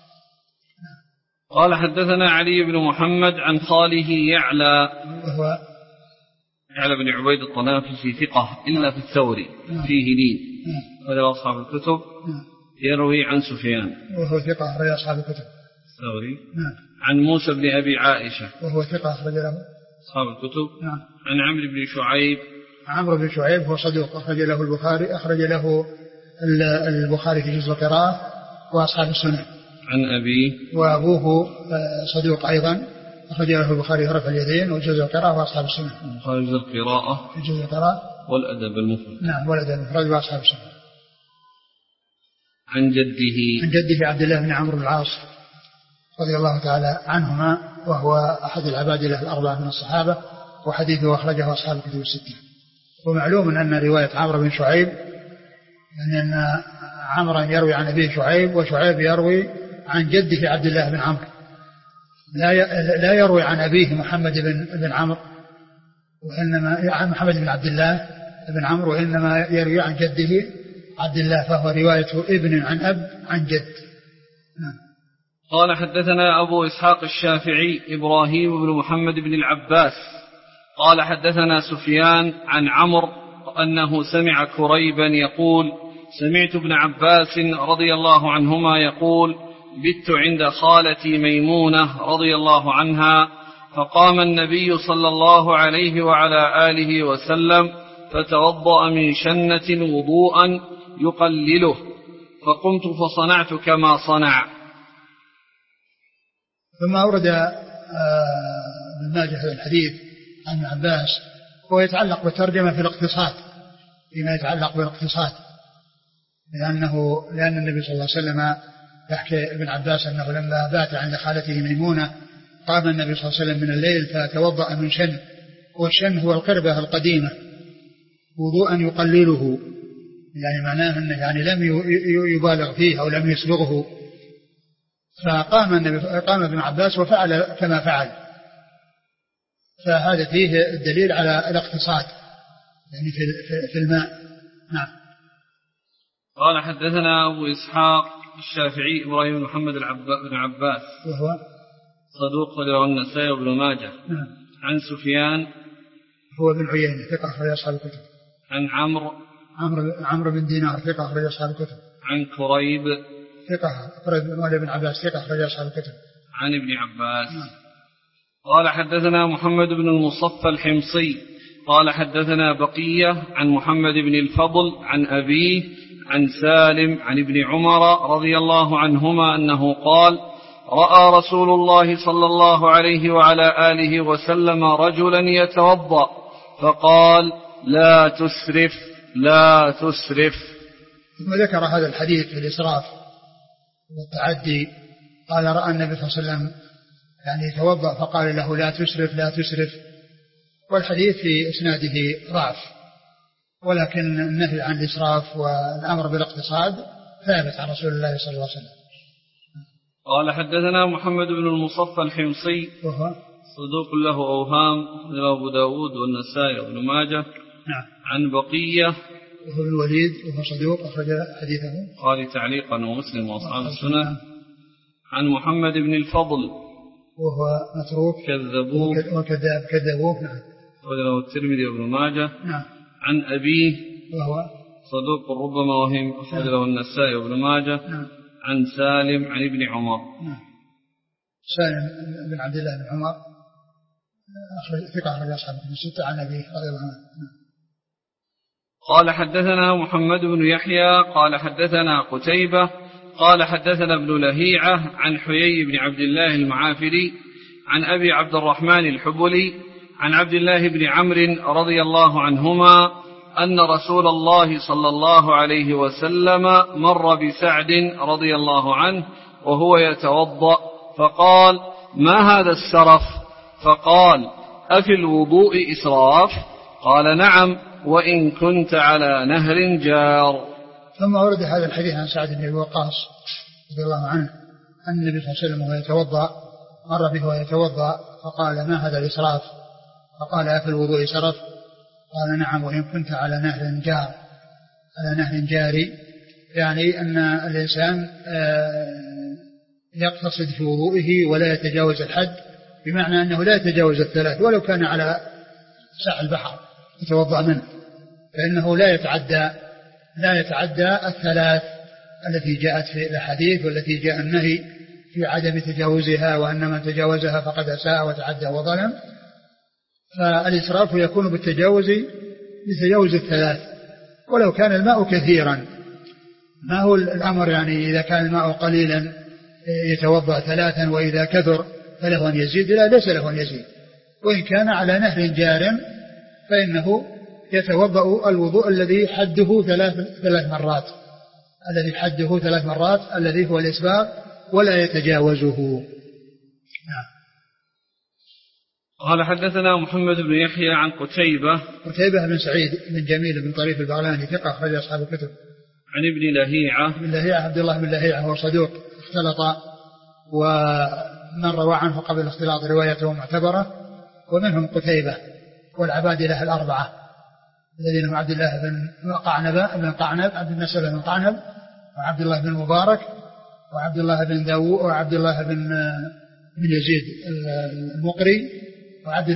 قال حدثنا علي بن محمد عن خاله يعلى وهو يعلى بن عبيد الطنافسي ثقة إلا في الثوري فيه لين هذا أصحاب الكتب يروي عن سفيان وهو ثقة أخرج أصحاب الكتب الثوري عن موسى بن أبي عائشة وهو ثقة أخرج له أصحاب الكتب نعم. عن عمرو بن شعيب عمرو بن شعيب هو صدوق أخرج له البخاري في جزء القراءة وأصحاب السنن. عن أبيه وأبوه صدوق أيضا أخرج له البخاري رفع اليدين وجزء القراءة وأصحاب السنن. البخاري جزء القراءة في جزء القراءة والأدب المفرد. نعم والأدب المفرد وأصحاب السنن. عن جده عبد الله بن عمرو بن العاص رضي الله تعالى عنهما وهو أحد العبادلة الأربعة من الصحابة وحديثه أخرجه أصحاب الكتب الستة. ومعلوم أن رواية عمرو بن شعيب يعني أن عمرو يروي عن أبيه شعيب وشعيب يروي عن جده عبد الله بن عمرو لا يروي عن أبيه محمد بن عمرو وإنما عن محمد بن عبد الله بن عمرو وإنما يروي عن جده عبد الله فهو رواية ابن عن أب عن جد. نعم. قال حدثنا أبو إسحاق الشافعي إبراهيم بن محمد بن العباس قال حدثنا سفيان عن عمرو أنه سمع كريبا يقول سمعت ابن عباس رضي الله عنهما يقول بت عند خالتي ميمونة رضي الله عنها فقام النبي صلى الله عليه وعلى آله وسلم فتوضأ من شنة وضوءا يقلله فقمت فصنعت كما صنع. ثم أورد ابن ماجه هذا الحديث عن ابن عباس هو يتعلق بالترجمة في الاقتصاد فيما يتعلق بالاقتصاد لأن النبي صلى الله عليه وسلم يحكي ابن عباس أنه لما بات عند خالته ميمونة قام النبي صلى الله عليه وسلم من الليل فتوضأ من شن والشن هو القربة القديمة وضوءا يقلله يعني معناه أنه يعني لم يبالغ فيه أو لم يسبغه فقام ابن عباس وفعل كما فعل فهذا فيه الدليل على الاقتصاد يعني في الماء. نعم. قال حدثنا أبو إسحاق الشافعي إبراهيم محمد بن عباس وهو صدوق له النسائي وابن ماجه. نعم. عن سفيان هو بن عيينة ثقة أخرج أصحاب الكتب. عن عمرو بن دينار ثقة أخرج أصحاب الكتب. عن كريب ثقة أخرج مولى بن عباس ثقة أخرج أصحاب الكتب. عن ابن عباس. قال حدثنا محمد بن المصفى الحمصي قال حدثنا بقية عن محمد بن الفضل عن أبيه عن سالم عن ابن عمر رضي الله عنهما أنه قال رأى رسول الله صلى الله عليه وعلى آله وسلم رجلا يتوضأ فقال لا تسرف لا تسرف. ثم ذكر هذا الحديث في الإسراف والتعدي قال رأى النبي صلى الله عليه وسلم يعني يتوضأ فقال له لا تسرف لا تسرف والحديث في إسناده ضعف ولكن النهي عن الإسراف والأمر بالاقتصاد ثابت عن رسول الله صلى الله عليه وسلم. قال حدثنا محمد بن المصفى الحمصي وهو صدوق له أوهام له أبو داود والنسائي وابن ماجه. نعم. عن بقية وهو الوليد وهو صدوق أخرج حديثه قال تعليقا ومسلم وأصحاب السنن. عن محمد بن الفضل وهو متروك كذبوه كذبوه. نعم. وله الترمذي وابن ماجه. نعم. عن أبيه وهو صدوق ربما وهم وله النسائي وابن ماجه. نعم. عن سالم عن ابن عمر. نعم. سالم بن عبد الله بن عمر ثقة أخرج أصحاب الكتب الستة عن أبيه رضي الله عنه. قال حدثنا محمد بن يحيى قال حدثنا قتيبة قال حدثنا ابن لهيعة عن حيي بن عبد الله المعافري عن أبي عبد الرحمن الحبلي عن عبد الله بن عمرو رضي الله عنهما أن رسول الله صلى الله عليه وسلم مر بسعد رضي الله عنه وهو يتوضأ فقال ما هذا السرف؟ فقال أفي الوضوء إسراف؟ قال نعم وإن كنت على نهر جار. ثم ورد هذا الحديث عن سعد بن وقاص رضي الله عنه أن النبي صلى الله عليه وسلم وهو يتوضأ مر به وهو يتوضأ فقال ما هذا الإسراف؟ فقال أفي الوضوء إسراف؟ قال نعم وإن كنت على نهر جار على نهر جاري يعني أن الإنسان يقتصد في وضوئه ولا يتجاوز الحد بمعنى أنه لا يتجاوز الثلاث ولو كان على ساحل البحر يتوضأ منه فإنه لا يتعدى الثلاث التي جاءت في الحديث والتي جاء النهي في عدم تجاوزها وأن من تجاوزها فقد أساء وتعدى وظلم. فالإسراف يكون بالتجاوز لتجاوز الثلاث. ولو كان الماء كثيرا، ما هو الأمر يعني إذا كان الماء قليلا يتوضأ ثلاثا، وإذا كثر فله أن يزيد؟ لا، ليس له أن يزيد. وإن كان على نهر جار فإنه يتوضأ الوضوء الذي حده ثلاث مرات، الذي حده 3 مرات، الذي هو الإسباغ، ولا يتجاوزه. قال حدثنا محمد بن يحيى عن قتيبة بن سعيد بن جميل بن طريف البغلاني ثقة أخرج أصحاب الكتب. عن ابن لهيعة عبد الله بن لهيعة هو صدوق اختلط، ومن روى عنه قبل الاختلاط روايته معتبرة، ومنهم قتيبة والعباد له الأربعة الذين هم عبد الله بن قعنب عبد النسب بن قعنب، وعبد الله بن مبارك، وعبد الله بن داوود، وعبد الله بن يزيد المقري، وعبد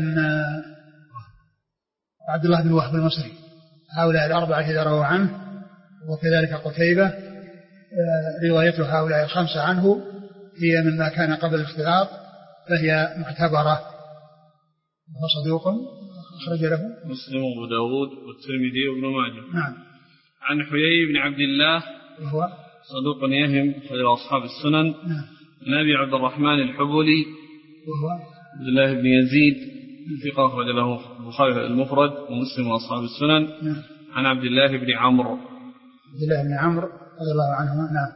الله بن وهب المصري. هؤلاء الأربعة إذا رووا عنه، وكذلك قتيبة رواية هؤلاء الخمسة عنه هي مما كان قبل الاختلاط، فهي معتبرة. وهو صدوق أخرج له مسلم وأبو داود والترمذي وابن ماجه. نعم. عن حيي بن عبد الله وهو صدوق يهم إلى أصحاب السنن. نعم. عن أبي عبد الرحمن الحبلي وهو عبد الله بن يزيد ثقة أخرج له البخاري المفرد ومسلم وأصحاب السنن. نعم. عن عبد الله بن عمرو رضي الله عنهما. نعم.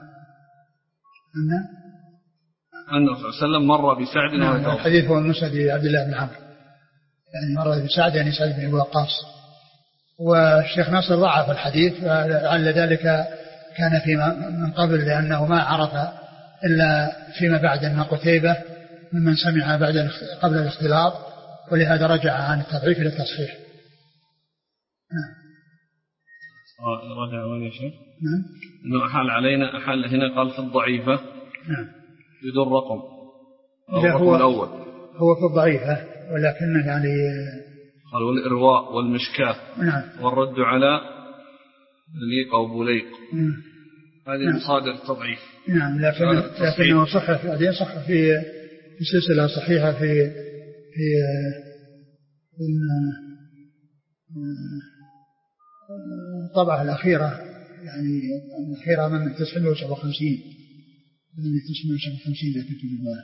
أنه صلى الله عليه وسلم مر بسعد. نعم. الحديث هو المسند عبد الله بن عمرو، يعني مر بسعد يعني سعد بن أبي وقاص. والشيخ ناصر ضعف الحديث، لعل ذلك كان فيما من قبل، لأنه ما عرف إلا فيما بعد أن قتيبة ممن سمع قبل الاختلاط، ولهذا رجع عن التضعيف إلى التصحيح. رجع وين يا شيخ؟ نعم. إنه أحال هنا قال في الضعيفة. نعم. بدون رقم. هو الأول هو في الضعيفة، ولكنه يعني قال والإرواء والمشكاة. نعم. والرد على ليق أو بوليق. هذه مصادر التضعيف. نعم. لكنه صح في سلسلة صحيحة في الطبعة الأخيرة، يعني الأخيرة من 957 إذا كنت بالله،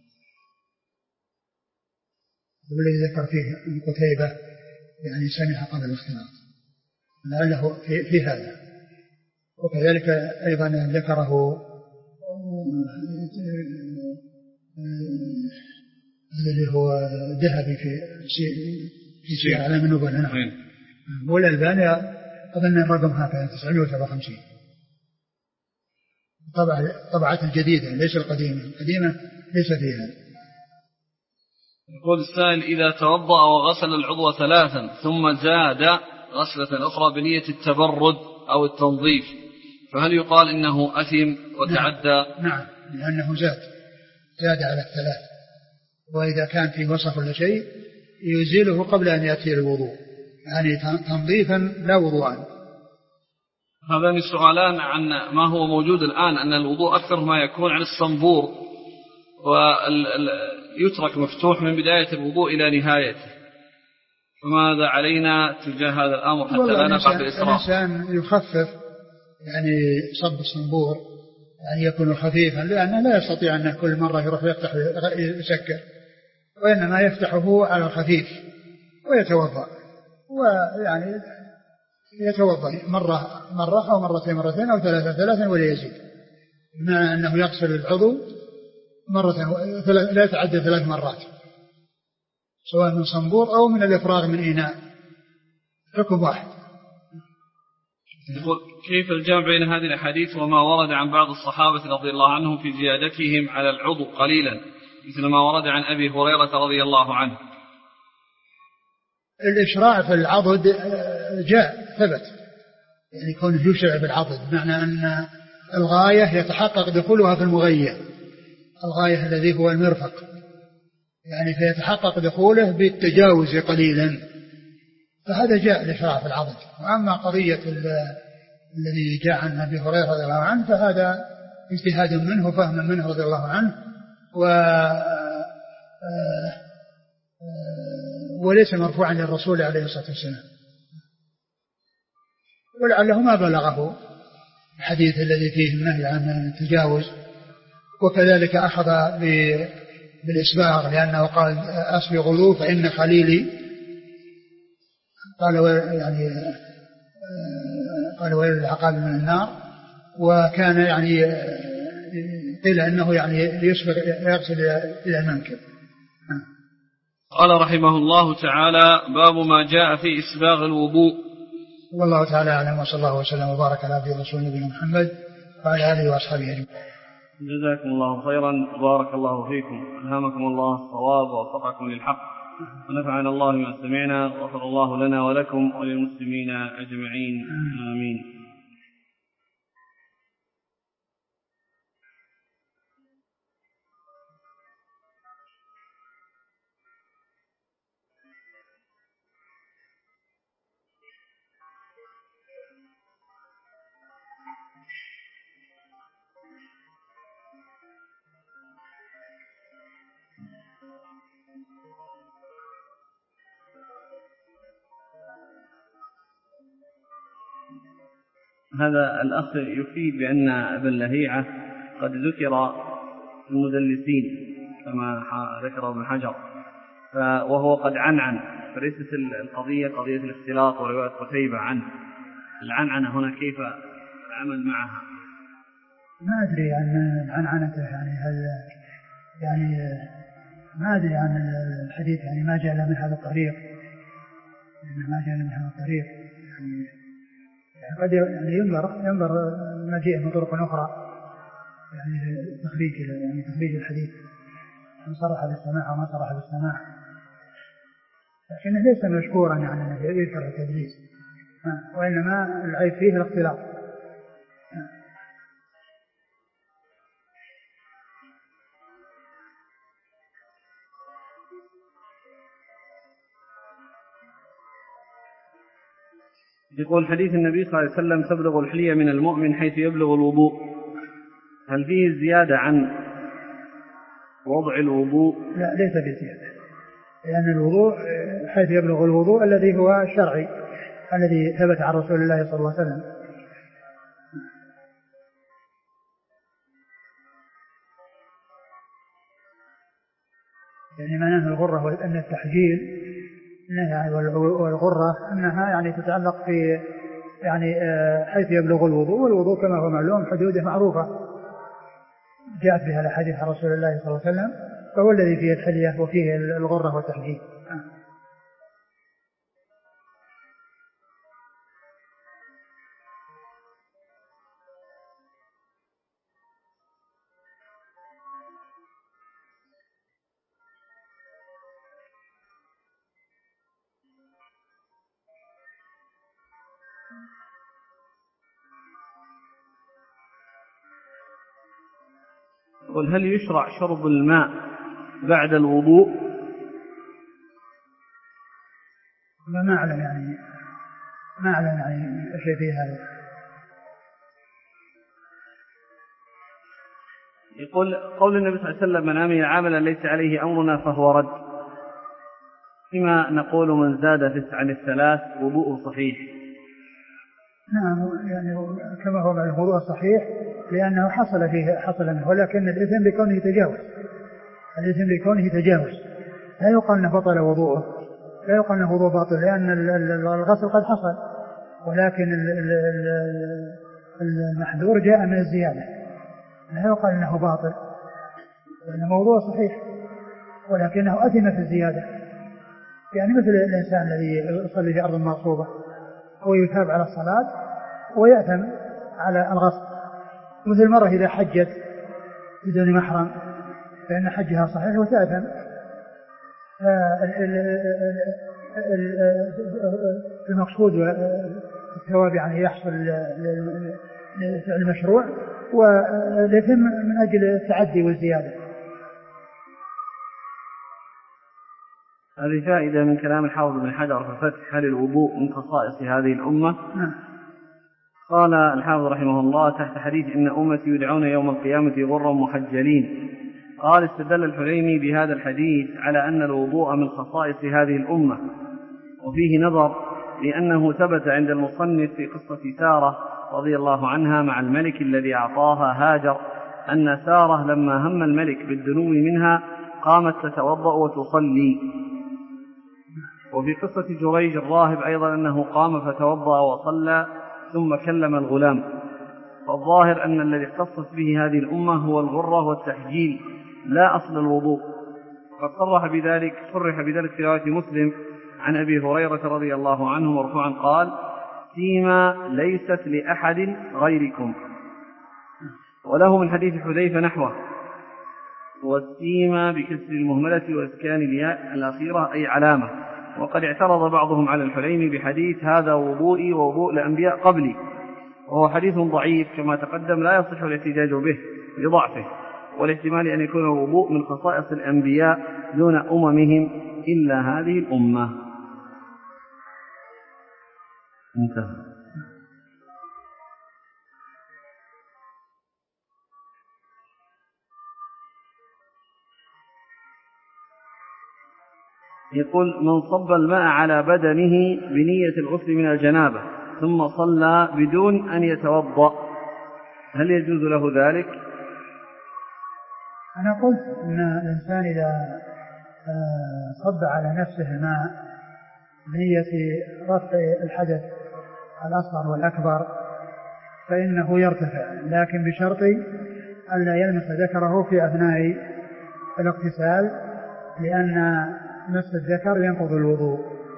والذي ذكر فيه قتيبة يعني سمع قبل الاختلاط، لعله في هذا. وكذلك أيضا ذكره الذي هو ذهبي في سير على من نبل. والألباني أظن الرقم هكذا 957. طبعة الجديدة ليس القديمة ليس فيها. يقول السائل: إذا توضأ وغسل العضو 3 ثم زاد غسلة أخرى بنية التبرد أو التنظيف، فهل يقال إنه أثم وتعدى؟ نعم، لأنه زاد على 3، وإذا كان في وصف ولا شيء يزيله قبل أن يأتي الوضوء، يعني تنظيفا لا وضوءا. هذان سؤالان عن ما هو موجود الآن، أن الوضوء أكثر ما يكون عن الصنبور، ويترك مفتوح من بداية الوضوء إلى نهايته، فماذا علينا تجاه هذا الأمر حتى لا نقع في الإسراف؟ الإنسان يخفف يعني صب الصنبور، يعني يكون خفيفا، لأنه لا يستطيع أن كل مرة يروح يفتح يسكر، وإنما يفتحه على الخفيف ويتوضأ، ويعني يتوضأ مرة أو مرتين أو ثلاثا ولا يزيد، بمعنى أنه يغسل العضو مرة لا يتعدى 3 مرات، سواء من صنبور أو من الإفراغ من إناء، حكم واحد. يقول: كيف الجمع بين هذه الأحاديث وما ورد عن بعض الصحابة رضي الله عنهم في زيادتهم على العضو قليلا، مثل ما ورد عن أبي هريرة رضي الله عنه؟ الإشراع في العضد ثبت، يعني كونه يشرع في العضد، بمعنى أن الغاية يتحقق دخولها في المغير، الغاية الذي هو المرفق، يعني فيتحقق دخوله بالتجاوز قليلا، فهذا جاء الإشراع في العضد. وأما قضية الذي جاء عن أبي هريرة رضي الله عنه فهذا اجتهاد منه وفهم منه رضي الله عنه، وليس مرفوعا للرسول عليه الصلاة والسلام. ولعله ما بلغه الحديث الذي فيه النهي عن التجاوز. وكذلك أخذ بالإسباغ لأنه قال أسبغ وضوء فإن خليلي، قال ويل العقاب من النار. وكان يعني قيل أنه يعني يغسل إلى المنكب. قال رحمه الله تعالى: باب ما جاء في إسباغ الوضوء. والله تعالى أعلم، وصلى الله وسلم وبارك على عبده ورسوله نبينا محمد وعلى آله وأصحابه أجمعين. جزاكم الله خيرا، بارك الله فيكم، ألهمكم الله الصواب ووفقكم للحق، ونفعنا الله بما سمعنا، وغفر الله لنا ولكم وللمسلمين أجمعين، آمين. هذا الأخ يفيد بأن ابن لهيعة قد ذكر المدلسين كما ذكر ابن حجر، وهو قد عنعن، فليست القضية قضية الاختلاط ورواية قتيبة عنه. العنعنة هنا كيف العمل معها؟ ما أدري عن عنعنته، يعني هل يعني ما أدري عن الحديث، يعني ما جاء من هذا الطريق، يعني قد يعني ينظر مجيء من طرق أخرى، يعني تخريج الحديث، من صرح بالسماع وما صرح بالسماع، لكنه ليس مشكورا يعني أنه يذكر التدليس، وإنما العيب فيه الاختلاط. يقول: حديث النبي صلى الله عليه وسلم: تبلغ الحلية من المؤمن حيث يبلغ الوضوء، هل فيه زيادة عن وضع الوضوء؟ لا، ليس بزيادة، لأن الوضوء حيث يبلغ الوضوء الذي هو الشرعي الذي ثبت عن رسول الله صلى الله عليه وسلم. يعني معناه الغرة وأن التحجيل والغرة أنها يعني تتعلق في يعني حيث يبلغ الوضوء، والوضوء كما هو معلوم حدوده معروفة جاءت بها الأحاديث عن رسول الله صلى الله عليه وسلم، فهو الذي فيه الحلية وفيه الغرة والتحجيل. قل: هل يشرع شرب الماء بعد الوضوء؟ ما أعلم يعني شيء في هذا. يقول: قول النبي صلى الله عليه وسلم: من عمل عملا ليس عليه أمرنا فهو رد، فيما نقول من زاد عن الثلاث وضوء صحيح. نعم، يعني كما هو مع الوضوء صحيح لأنه حصل منه، ولكن الإثم بكونه تجاوز، لا يقال أنه بطل وضوءه، لا يقال أنه وضوء باطل، لأن الغسل قد حصل، ولكن المحذور جاء من الزيادة، لا يقال أنه باطل، لأن الموضوع صحيح ولكنه أثم في الزيادة. يعني مثل الإنسان الذي يصلي في أرض مغصوبة ويثاب على الصلاة ويأثم على الغصب، مثل المرأة إذا حجت بدون محرم فإن حجها صحيح وتأثم. المقصود الثواب يعني يحصل المشروع، والإثم من أجل التعدي والزيادة. هذه فائدة من كلام الحافظ بن حجر في الفتح: هل الوضوء من خصائص هذه الأمة؟ قال الحافظ رحمه الله تحت حديث: إن أمتي يدعون يوم القيامة غرا محجلين. قال: استدل الحليمي بهذا الحديث على أن الوضوء من خصائص هذه الأمة، وفيه نظر لأنه ثبت عند المصنف في قصة سارة رضي الله عنها مع الملك الذي أعطاها هاجر أن سارة لما هم الملك بالدنو منها قامت تتوضأ وتصلي. وفي قصة جريج الراهب أيضا أنه قام فتوضأ وصلى ثم كلم الغلام. فالظاهر أن الذي اختصت به هذه الأمة هو الغرة والتحجيل لا أصل الوضوء. قد صرح بذلك في رواية مسلم عن أبي هريرة رضي الله عنه مرفوعا قال: سيما ليست لأحد غيركم. وله من حديث حذيفة نحوه: والسيما بكسر المهملة وإسكان الياء الأخيرة أي علامة. وقد اعترض بعضهم على الحليمي بحديث هذا وضوئي ووضوء الأنبياء قبلي، وهو حديث ضعيف كما تقدم لا يصح الاحتجاج به لضعفه، والاحتمال أن يكون الوضوء من خصائص الأنبياء دون أممهم إلا هذه الأمة. انتهى. يقول: من صب الماء على بدنه بنية الغسل من الجنابة ثم صلى بدون أن يتوضأ هل يجوز له ذلك؟ أنا قلت أن الإنسان إذا صب على نفسه الماء بنية رفع الحدث الأصغر والأكبر فإنه يرتفع، لكن بشرط ألا يلمس ذكره في أثناء الاغتسال، لأن مس الذكر ينقض الوضوء.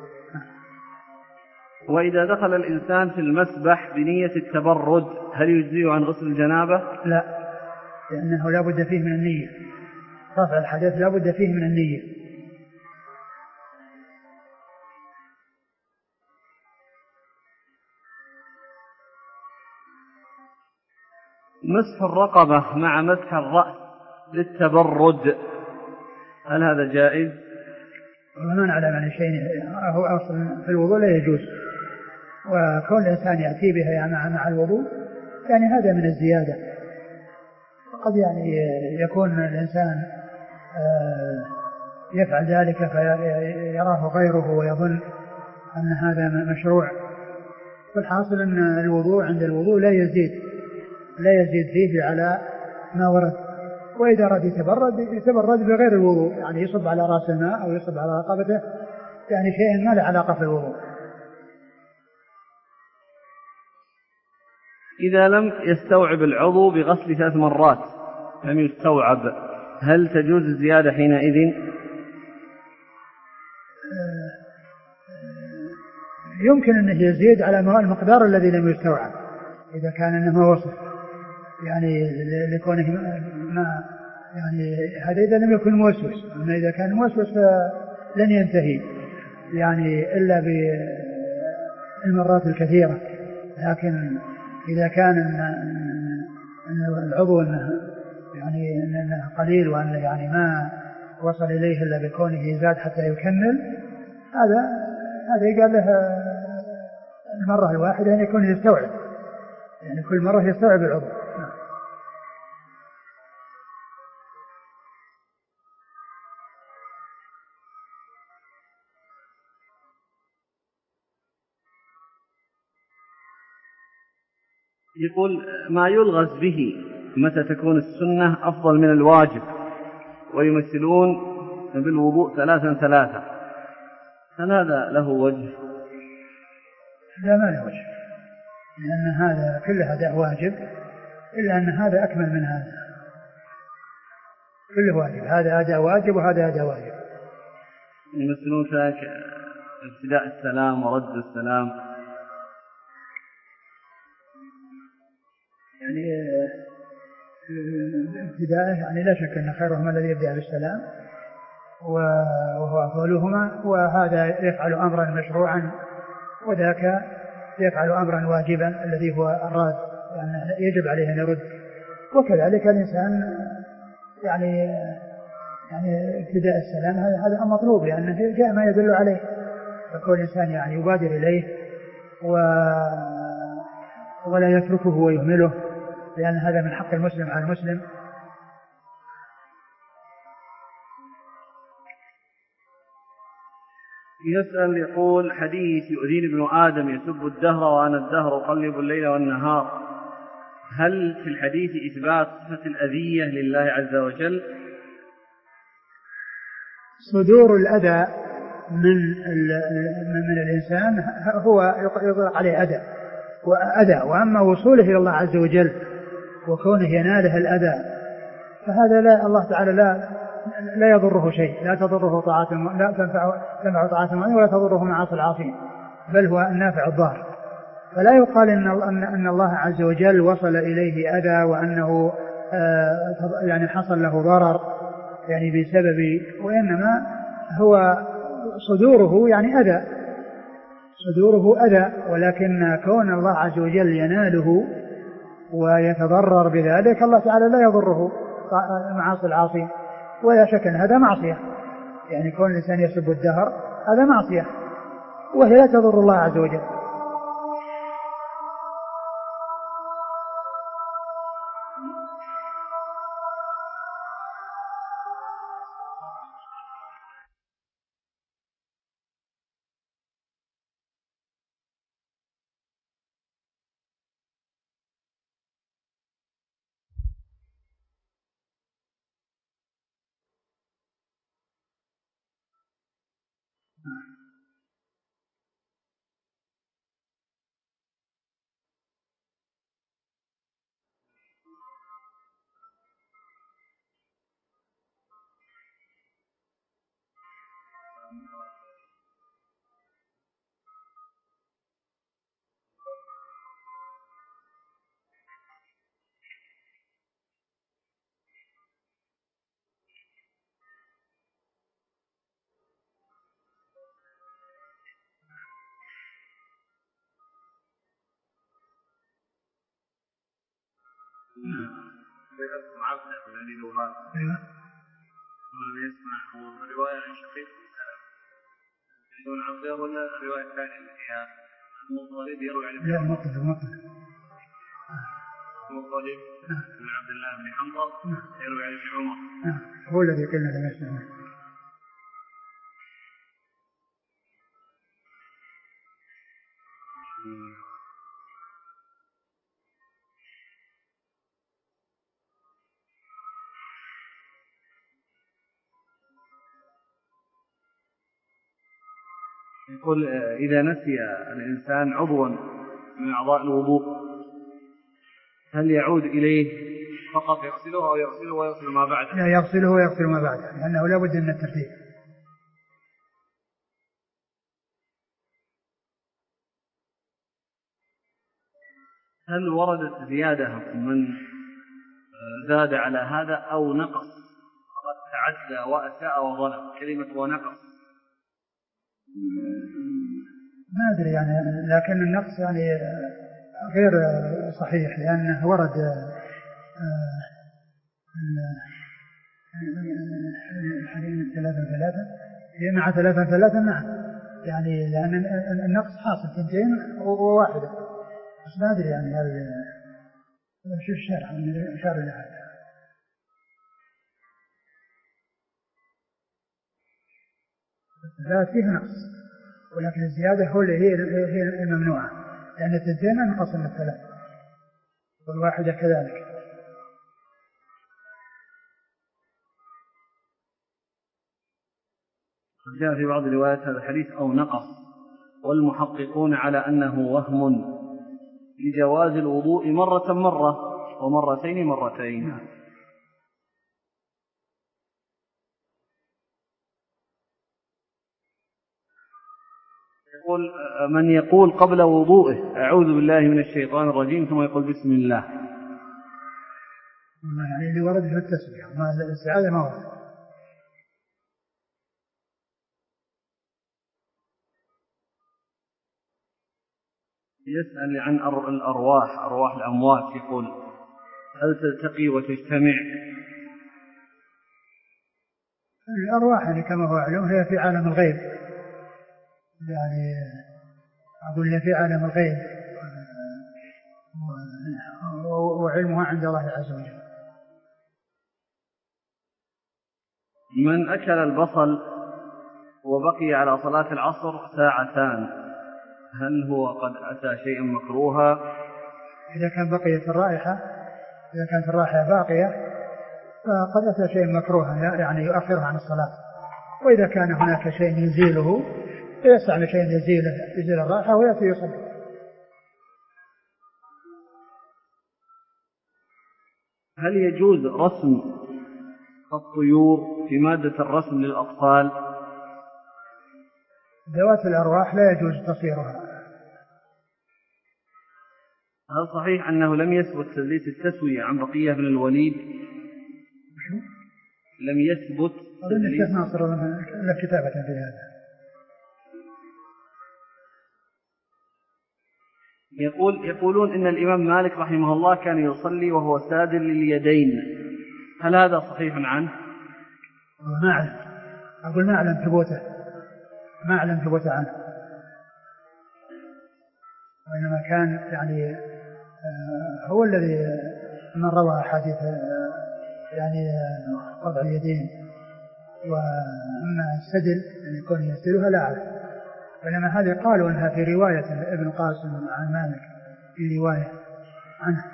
وإذا دخل الإنسان في المسبح بنية التبرد هل يجزيه عن غسل الجنابة؟ لا، لأنه لا بد فيه من النية، رفع الحدث لا بد فيه من النية. مسح الرقبة مع مسح الرأس للتبرد هل هذا جائز؟ وما نعلم عن شيء هو أصل في الوضوء لا يجوز، وكون الإنسان يأتي بها مع الوضوء يعني هذا من الزيادة. وقد يعني يكون الإنسان يفعل ذلك فيراه غيره ويظن أن هذا مشروع. والحاصل أن الوضوء عند الوضوء لا يزيد فيه على ما ورد. وإذا أراد يتبرد بغير الوضوء، يعني يصب على رأس الماء أو يصب على رقبته، يعني شيء ما له علاقة في الوضوء. إذا لم يستوعب العضو بغسل 3 مرات لم يستوعب هل تجوز الزيادة حينئذ؟ يمكن أنه يزيد على المقدار الذي لم يستوعب إذا كان أنه ما وصل، يعني لكونه ما يعني هذا إذا لم يكن موسوس. أما إذا كان موسوس فلن ينتهي يعني إلا بالمرات الكثيرة. لكن إذا كان أن العضو يعني أنه قليل وأن يعني ما وصل إليه إلا بكونه زاد حتى يكمل، هذا يقال له المرة الواحدة أن يكون يستوعب، يعني كل مرة يستوعب العضو. يقول: ما يلغز به متى تكون السنة أفضل من الواجب ويمثلون بالوضوء 3 هل هذا له وجه؟ لا، ما له وجه، لأن هذا كله أداء واجب، إلا أن هذا أكمل من هذا. كله واجب، هذا أداء واجب وهذا أداء واجب. يمثلون ذلك ابتداء السلام ورد السلام، يعني ابتداءه يعني لا شك أن خيرهما الذي يبدأ بالسلام وهو أفضلهما، وهذا يفعل أمرا مشروعا وذاك يفعل أمرا واجبا الذي هو الراد، يعني يجب عليه أن يرد. وكذلك الإنسان يعني ابتداء السلام هذا مطلوب، لأنه جاء ما يدل عليه، فكل إنسان يعني يبادر إليه ولا يتركه ويهمله، لأن هذا من حق المسلم على المسلم. يسأل يقول: حديث يؤذيني ابن آدم يسب الدهر وأنا الدهر أقلب الليل والنهار، هل في الحديث إثبات صفة الأذية لله عز وجل؟ صدور الأذى من الإنسان هو يطلق عليه أذى، وأما وصوله إلى الله عز وجل وكونه يناله الأذى فهذا الله تعالى لا يضره شيء، لا تضره طاعة، لا تنفع طاعة المؤمن ولا تضره معاصي العاصين، بل هو النافع الضار. فلا يقال أن الله عز وجل وصل إليه أذى وأنه يعني حصل له ضرر يعني بسبب، وإنما هو صدوره يعني أذى، صدوره أذى، ولكن كون الله عز وجل يناله ويتضرر بذلك الله تعالى لا يضره معاصي العاصين. ولا شك أن هذا معصية، يعني كون الإنسان يسب الدهر هذا معصية وهي لا تضر الله عز وجل. يسمع رواية عن شقيق بدون عقله ولا الرواية الثانية اللي هي المطلب يروي عن ابن عمر؟ المطلب بن عبد الله بن حنظل يروي عن ابن عمر، هو الذي قلنا لم يسمع. يقول: إذا نسي الإنسان عضوا من أعضاء الوضوء هل يعود إليه فقط يغسله أو يغسله ويغسل ما بعده؟ لا، يغسله ويغسل ما بعده، لأنه لا بد من الترتيب. هل وردت زيادة من زاد على هذا أو نقص فقد تعدى وأساء وظلم؟ كلمة ونقص ما أدري يعني، لكن النقص يعني غير صحيح، لأنه ورد الحديث 3 مع 3 نعم، يعني لأن النقص حاصل 2 وواحدة، بس ما أدري يعني هل شو الشرح من إشارة لهذا. لا فيه نقص، ولكن الزيادة هي الممنوعة، لأن 2 أنقص من 3 والواحدة كذلك. جاء في بعض الروايات هذا الحديث أو نقص، والمحققون على أنه وهم لجواز الوضوء مرة ومرتين مرتين. يقول: من يقول قبل وضوءه أعوذ بالله من الشيطان الرجيم ثم يقول بسم الله، يعني اللي ورد في التسبيح، ما الاستعاذة ما ورد. يسأل عن أرواح الأموات، يقول: هل تلتقي وتجتمع؟ الأرواح يعني كما هو معلوم هي في عالم الغيب، يعني أقول في عالم الغيب وعلمها عند الله عز وجل. من أكل البصل وبقي على صلاة العصر ساعتان، هل هو قد أتى شيئا مكروها؟ إذا كان بقيت الرائحة، إذا كانت الرائحة باقية فقد أتى شيء مكروها يعني يؤخرها عن الصلاة. وإذا كان هناك شيء يزيله فيستعمل شيء يزيل الرائحة ويأتي يصلي. هل يجوز رسم الطيور في مادة الرسم للأطفال؟ ذوات الأرواح لا يجوز تصويرها. هل صحيح أنه لم يثبت تدليس التسوية عن بقية بن الوليد؟ لم يثبت الشيخ ناصر له كتابة في هذا. يقولون إن الإمام مالك رحمه الله كان يصلي وهو سادل لليدين، هل هذا صحيح عنه؟ ما أعلم، أقول ما أعلم ثبوته، ما أعلم ثبوته عنه، وإنما كان يعني هو الذي من روى حديث يعني وضع اليدين، وأما السدل أن يكون يسدلها لا أعلم، وإنما هذه قالوا أنها في رواية ابن قاسم عن مالك، في رواية عنه.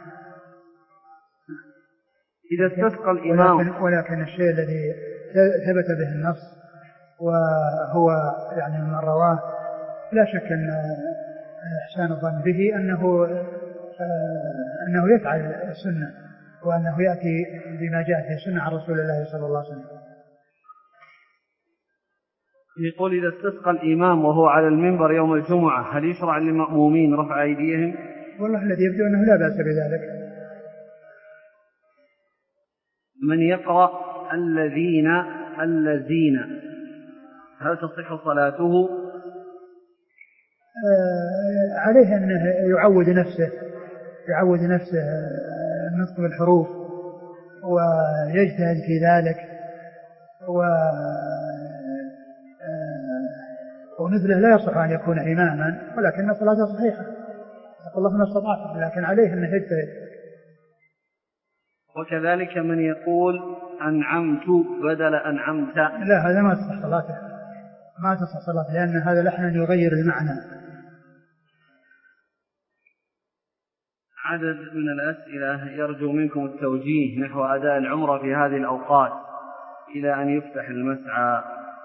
إذا استسقى الإمام، ولكن الشيء الذي ثبت به النص وهو يعني من رواه لا شك أن إحسان الظن به أنه يفعل السنة، وأنه يأتي بما جاء في السنة عن رسول الله صلى الله عليه وسلم. يقول إذا استسقى الإمام وهو على المنبر يوم الجمعة هل يشرع للمأمومين رفع أيديهم؟ والله الذي يبدو أنه لا بأس بذلك. من يقرأ الذين هل تصح صلاته؟ عليه أنه يعود نفسه النطق بالحروف ويجتهد في ذلك، ومثله لا يصح أن يكون إماما، ولكن صلاته صحيحة الله ما استطاع، لكن عليه أنه يجتهد. وكذلك من يقول أنعمت بدل أنعمت، لا هذا ما تصح صلاته، ما تصح صلاته، لأن هذا لحن يغير المعنى. عدد من الأسئلة يرجو منكم التوجيه نحو أداء العمرة في هذه الأوقات إلى أن يفتح المسعى.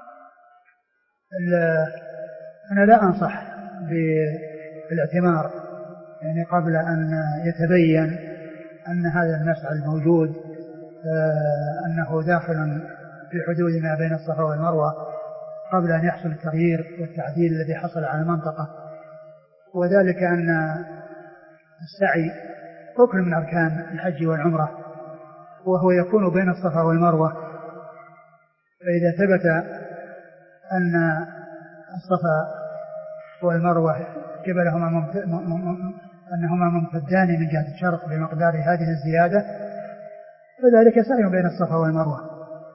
أنا لا أنصح بالاعتمار يعني قبل أن يتبين أن هذا المسعى الموجود أنه داخل في حدود ما بين الصفا والمروة، قبل أن يحصل التغيير والتعديل الذي حصل على المنطقة، وذلك أن السعي ركن من أركان الحج والعمرة، وهو يكون بين الصفا والمروة، فإذا ثبت أن الصفا والمروة أنهما ممتدان من جهة الشرق بمقدار هذه الزيادة، فذلك سعي بين الصفا والمروة.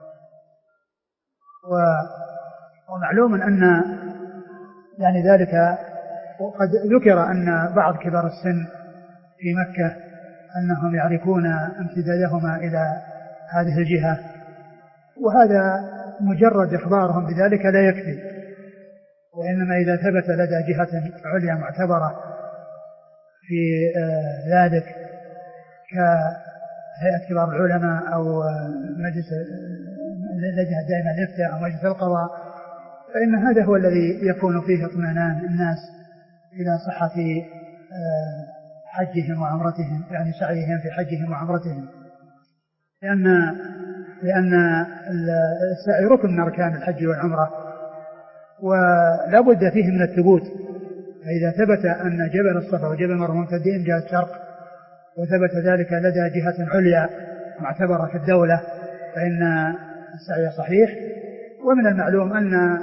ومعلوم أن يعني ذلك، وقد ذكر أن بعض كبار السن في مكة أنهم يعرفون امتدادهما إلى هذه الجهة، وهذا مجرد إخبارهم بذلك لا يكفي، وإنما إذا ثبت لدى جهة عليا معتبرة في ذلك كهيئة كبار العلماء أو مجلس اللجنة الدائمة للإفتاء أو مجلس القضاء، فإن هذا هو الذي يكون فيه اطمئنان الناس إلى صحة حجهم وعمرتهم، يعني سعيهم في حجهم وعمرتهم، لأن السعي ركن من أركان الحج والعمرة ولا بد فيه من الثبوت. فإذا ثبت أن جبل الصفا وجبل المروة ممتدين جهة الشرق، وثبت ذلك لدى جهة عليا معتبرة في الدولة، فإن السعي صحيح. ومن المعلوم أن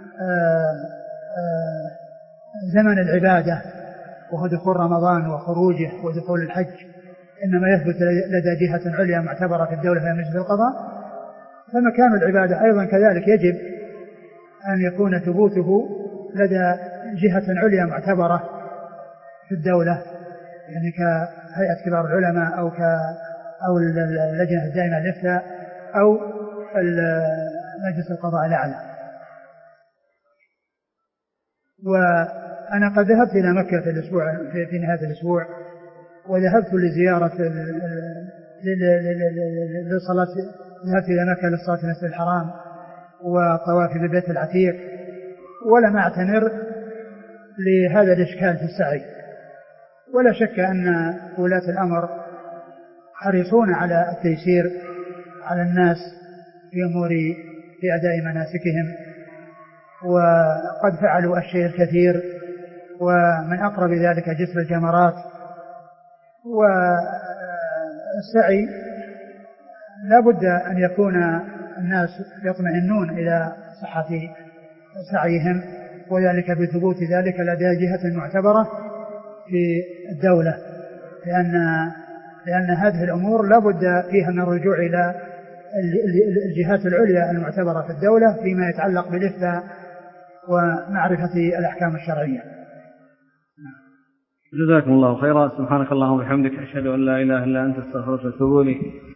زمن العبادة وهو دخول رمضان وخروجه ودخول الحج إنما يثبت لدى جهة عليا معتبرة في الدولة في مجلس القضاء، فمكان العبادة أيضا كذلك يجب أن يكون ثبوته لدى جهة عليا معتبرة في الدولة، يعني كهيئة كبار العلماء أو اللجنة الدائمة للإفتاء أو مجلس القضاء الأعلى. وأنا قد ذهبت إلى مكة في نهاية الأسبوع، وذهبت لزيارة للصلاة، ذهبت إلى مكة للصلاة في المسجد الحرام وطواف بالبيت العتيق، ولم أعتمر لهذا الإشكال في السعي. ولا شك أن ولاة الأمر حريصون على التيسير على الناس في أداء مناسكهم، وقد فعلوا الشيء الكثير، ومن أقرب ذلك جسر الجمرات. والسعي لا بد أن يكون الناس يطمئنون إلى صحة سعيهم، وذلك بثبوت ذلك لدى جهة معتبرة في الدولة، لأن هذه الأمور لا بد فيها من الرجوع إلى الجهات العليا المعتبرة في الدولة فيما يتعلق بالإفتاء ومعرفة الأحكام الشرعية. جزاكم الله خيرا. سبحانك اللهم وبحمدك، أشهد أن لا إله إلا أنت، استغفرك وأتوب إليك.